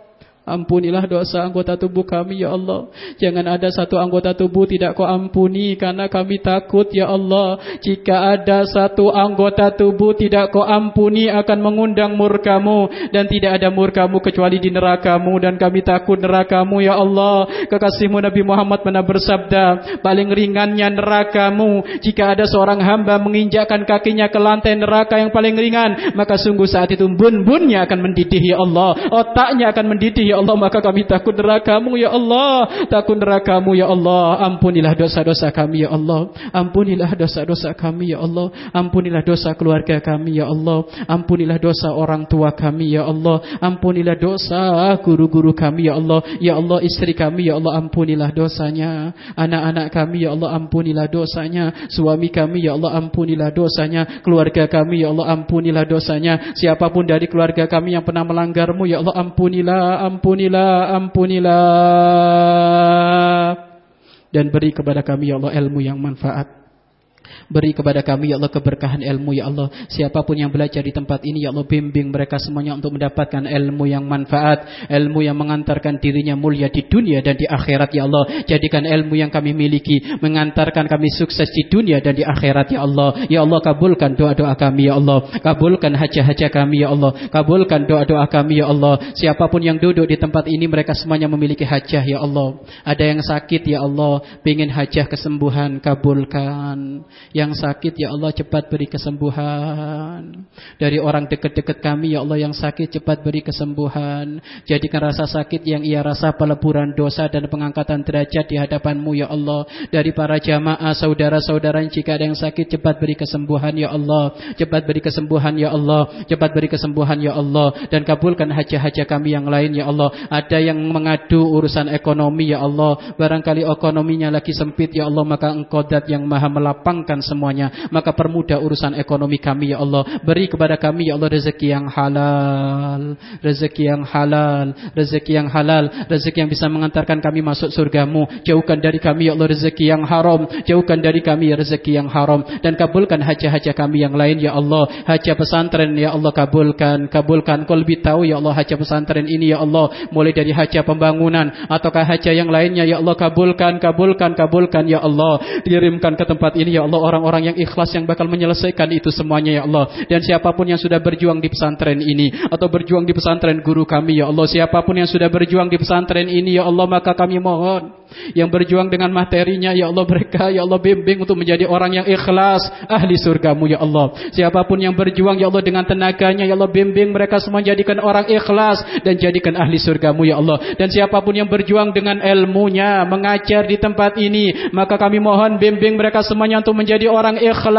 Speaker 1: Ampunilah dosa anggota tubuh kami ya Allah. Jangan ada satu anggota tubuh tidak Kau ampuni, karena kami takut ya Allah, jika ada satu anggota tubuh tidak Kau ampuni akan mengundang murka-Mu, dan tidak ada murka-Mu kecuali di neraka-Mu, dan kami takut neraka-Mu ya Allah. Kekasih-Mu Nabi Muhammad pernah bersabda, paling ringannya neraka-Mu, jika ada seorang hamba menginjakkan kakinya ke lantai neraka yang paling ringan, maka sungguh saat itu bun-bunnya akan mendidih ya Allah, otaknya akan mendidih ya Allah. Maka kami takut neraka-Mu ya Allah, takut neraka-Mu ya Allah. Ampunilah dosa-dosa kami ya Allah, ampunilah dosa-dosa kami ya Allah, ampunilah dosa keluarga kami ya Allah, ampunilah dosa orang tua kami ya Allah, ampunilah dosa guru-guru kami ya Allah. Ya Allah, istri kami ya Allah, ampunilah dosanya. Anak-anak kami ya Allah, ampunilah dosanya. Suami kami ya Allah, ampunilah dosanya. Keluarga kami ya Allah, ampunilah dosanya. Siapapun dari keluarga kami yang pernah melanggar-Mu ya Allah, ampunilah, ampunilah, ampunilah. Dan beri kepada kami ya Allah ilmu yang manfaat. Beri kepada kami ya Allah keberkahan ilmu ya Allah. Siapapun yang belajar di tempat ini ya Allah, bimbing mereka semuanya untuk mendapatkan ilmu yang manfaat, ilmu yang mengantarkan dirinya mulia di dunia dan di akhirat ya Allah. Jadikan ilmu yang kami miliki mengantarkan kami sukses di dunia dan di akhirat ya Allah. Ya Allah, kabulkan doa-doa kami ya Allah, kabulkan hajat-hajat kami ya Allah, kabulkan doa-doa kami ya Allah. Siapapun yang duduk di tempat ini, mereka semuanya memiliki hajah ya Allah. Ada yang sakit ya Allah, ingin hajah kesembuhan, kabulkan. Yang sakit ya Allah, cepat beri kesembuhan. Dari orang dekat-dekat kami ya Allah yang sakit, cepat beri kesembuhan. Jadikan rasa sakit yang ia rasa peleburan dosa dan pengangkatan derajat di hadapan-Mu ya Allah. Dari para jamaah saudara-saudara, jika ada yang sakit, cepat beri kesembuhan ya Allah, cepat beri kesembuhan ya Allah, cepat beri kesembuhan ya Allah. Dan kabulkan hajat-hajat kami yang lain ya Allah. Ada yang mengadu urusan ekonomi ya Allah, barangkali ekonominya lagi sempit ya Allah, maka Engkau Dat yang maha melapangkan semuanya, maka permudah urusan ekonomi kami ya Allah. Beri kepada kami ya Allah rezeki yang halal, rezeki yang halal, rezeki yang halal, rezeki yang bisa mengantarkan kami masuk surga-Mu. Jauhkan dari kami ya Allah rezeki yang haram, jauhkan dari kami rezeki yang haram. Dan kabulkan hajat-hajat kami yang lain ya Allah. Hajat pesantren ya Allah, kabulkan, kabulkan. Kau lebih tahu ya Allah hajat pesantren ini ya Allah, mulai dari hajat pembangunan ataukah hajat yang lainnya ya Allah, kabulkan, kabulkan, kabulkan ya Allah. Kirimkan ke tempat ini ya Allah orang-orang yang ikhlas yang bakal menyelesaikan itu semuanya ya Allah. Dan siapapun yang sudah berjuang di pesantren ini atau berjuang di pesantren guru kami ya Allah, siapapun yang sudah berjuang di pesantren ini ya Allah, maka kami mohon yang berjuang dengan materinya ya Allah, mereka ya Allah bimbing untuk menjadi orang yang ikhlas, ahli surga-Mu ya Allah. Siapapun yang berjuang ya Allah dengan tenaganya ya Allah, bimbing mereka semua jadikan orang ikhlas dan jadikan ahli surga-Mu ya Allah. Dan siapapun yang berjuang dengan ilmunya mengajar di tempat ini, maka kami mohon bimbing mereka semuanya untuk menjadi orang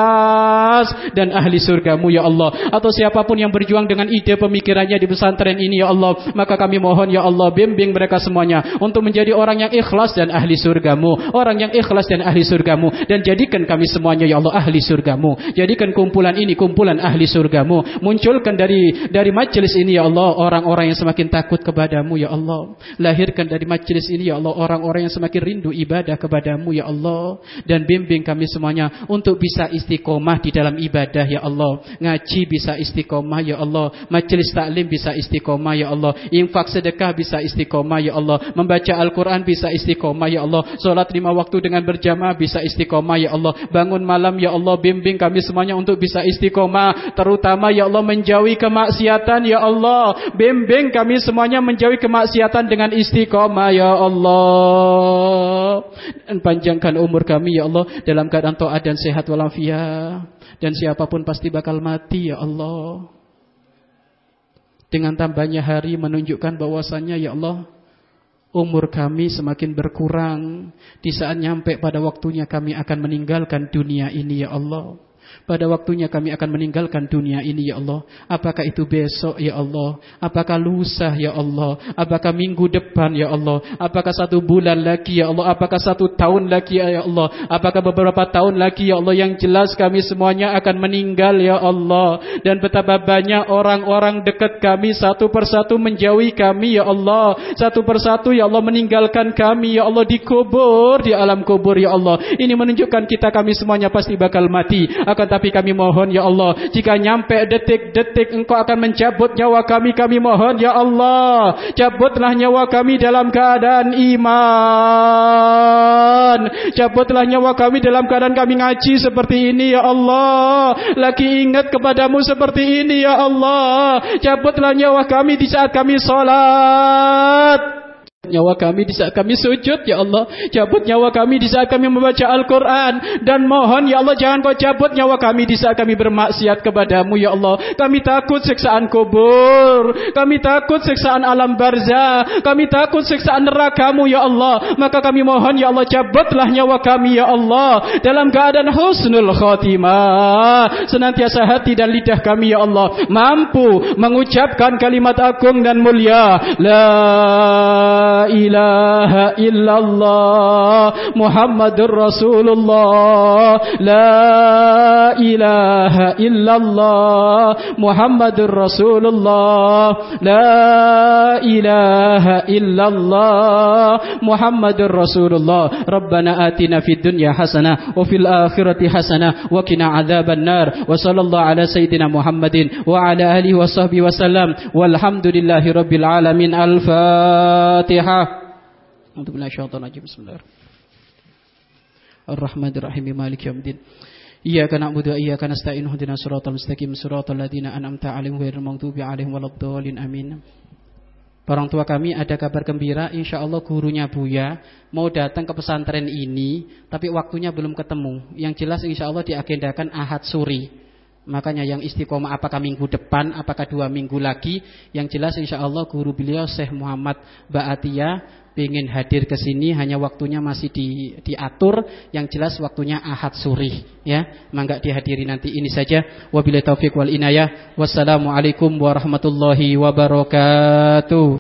Speaker 1: ikhlas dan ahli surga-Mu ya Allah. Atau siapapun yang berjuang dengan ide pemikirannya di pesantren ini ya Allah, maka kami mohon ya Allah bimbing mereka semuanya untuk menjadi orang yang ikhlas dan ahli surga-Mu, orang yang ikhlas dan ahli surga-Mu. Dan jadikan kami semuanya ya Allah ahli surga-Mu. Jadikan kumpulan ini kumpulan ahli surga-Mu. Munculkan dari dari majelis ini ya Allah orang-orang yang semakin takut kepadamu ya Allah. Lahirkan dari majelis ini ya Allah orang-orang yang semakin rindu ibadah kepadamu ya Allah. Dan bimbing kami semuanya untuk bisa istiqomah di dalam ibadah ya Allah. Ngaji bisa istiqomah ya Allah, majelis taklim bisa istiqomah ya Allah, infak sedekah bisa istiqomah ya Allah, membaca Al-Quran bisa istiqomah ya Allah, solat lima waktu dengan berjamaah bisa istiqomah ya Allah, bangun malam ya Allah. Bimbing kami semuanya untuk bisa istiqomah, terutama ya Allah menjauhi kemaksiatan ya Allah. Bimbing kami semuanya menjauhi kemaksiatan dengan istiqomah ya Allah. Dan panjangkan umur kami ya Allah dalam keadaan taat dan sehat walafiat. Dan siapapun pasti bakal mati ya Allah. Dengan tambahnya hari menunjukkan bahwasannya ya Allah umur kami semakin berkurang. Di saat nyampe pada waktunya kami akan meninggalkan dunia ini ya Allah. Pada waktunya kami akan meninggalkan dunia ini ya Allah. Apakah itu besok ya Allah? Apakah lusa ya Allah? Apakah minggu depan ya Allah? Apakah satu bulan lagi ya Allah? Apakah satu tahun lagi ya Allah? Apakah beberapa tahun lagi ya Allah? Yang jelas kami semuanya akan meninggal ya Allah. Dan betapa banyak orang-orang dekat kami satu persatu menjauhi kami ya Allah. Satu persatu ya Allah meninggalkan kami ya Allah, dikubur di alam kubur ya Allah. Ini menunjukkan kita kami semuanya pasti bakal mati. Akan akan tapi kami mohon ya Allah, jika nyampe detik-detik Engkau akan mencabut nyawa kami, kami mohon ya Allah, cabutlah nyawa kami dalam keadaan iman. Cabutlah nyawa kami dalam keadaan kami ngaji seperti ini ya Allah, lagi ingat kepadamu seperti ini ya Allah. Cabutlah nyawa kami di saat kami sholat, nyawa kami di saat kami sujud ya Allah, cabut nyawa kami di saat kami membaca Al-Quran, dan mohon ya Allah jangan Kau cabut nyawa kami di saat kami bermaksiat kepadamu ya Allah. Kami takut siksaan kubur, kami takut siksaan alam barzah, kami takut siksaan nerakamu ya Allah. Maka kami mohon ya Allah, cabutlah nyawa kami ya Allah dalam keadaan husnul khotimah, senantiasa hati dan lidah kami ya Allah mampu mengucapkan kalimat agung dan mulia la La ilaha illallah Muhammadur Rasulullah, La ilaha illallah Muhammadur Rasulullah, La ilaha illallah Muhammadur Rasulullah. Rabbana atina fid dunya hasanah wa fil akhirati hasanah wa qina adzaban nar. Wa sallallahu ala sayyidina Muhammadin wa ala alihi wa sahbihi wasallam. Walhamdulillahi rabbil alamin. Al-Fatihah. Untuk syaitan rajim. Bismillahirrahmanirrahim. Ar-Rahmanir-Rahim. Maliki yaumiddin. Iyyaka na'budu wa iyyaka nasta'in. Ihdinas siratal mustaqim. Siratal ladzina an'amta 'alaihim ghairil maghdubi 'alaihim waladdallin. Amin. Orang tua kami ada kabar gembira, insyaallah gurunya Buya mau datang ke pesantren ini, tapi waktunya belum ketemu. Yang jelas insyaallah diagendakan Ahad sore. Makanya yang istiqomah apakah minggu depan, apakah dua minggu lagi. Yang jelas insyaallah guru beliau Syekh Muhammad Ba'atiyah ingin hadir ke sini, hanya waktunya masih di, diatur. Yang jelas waktunya Ahad sore ya. Mangga dihadiri nanti. Ini saja. Wabillahi taufiq wal inayah. Wassalamualaikum warahmatullahi wabarakatuh.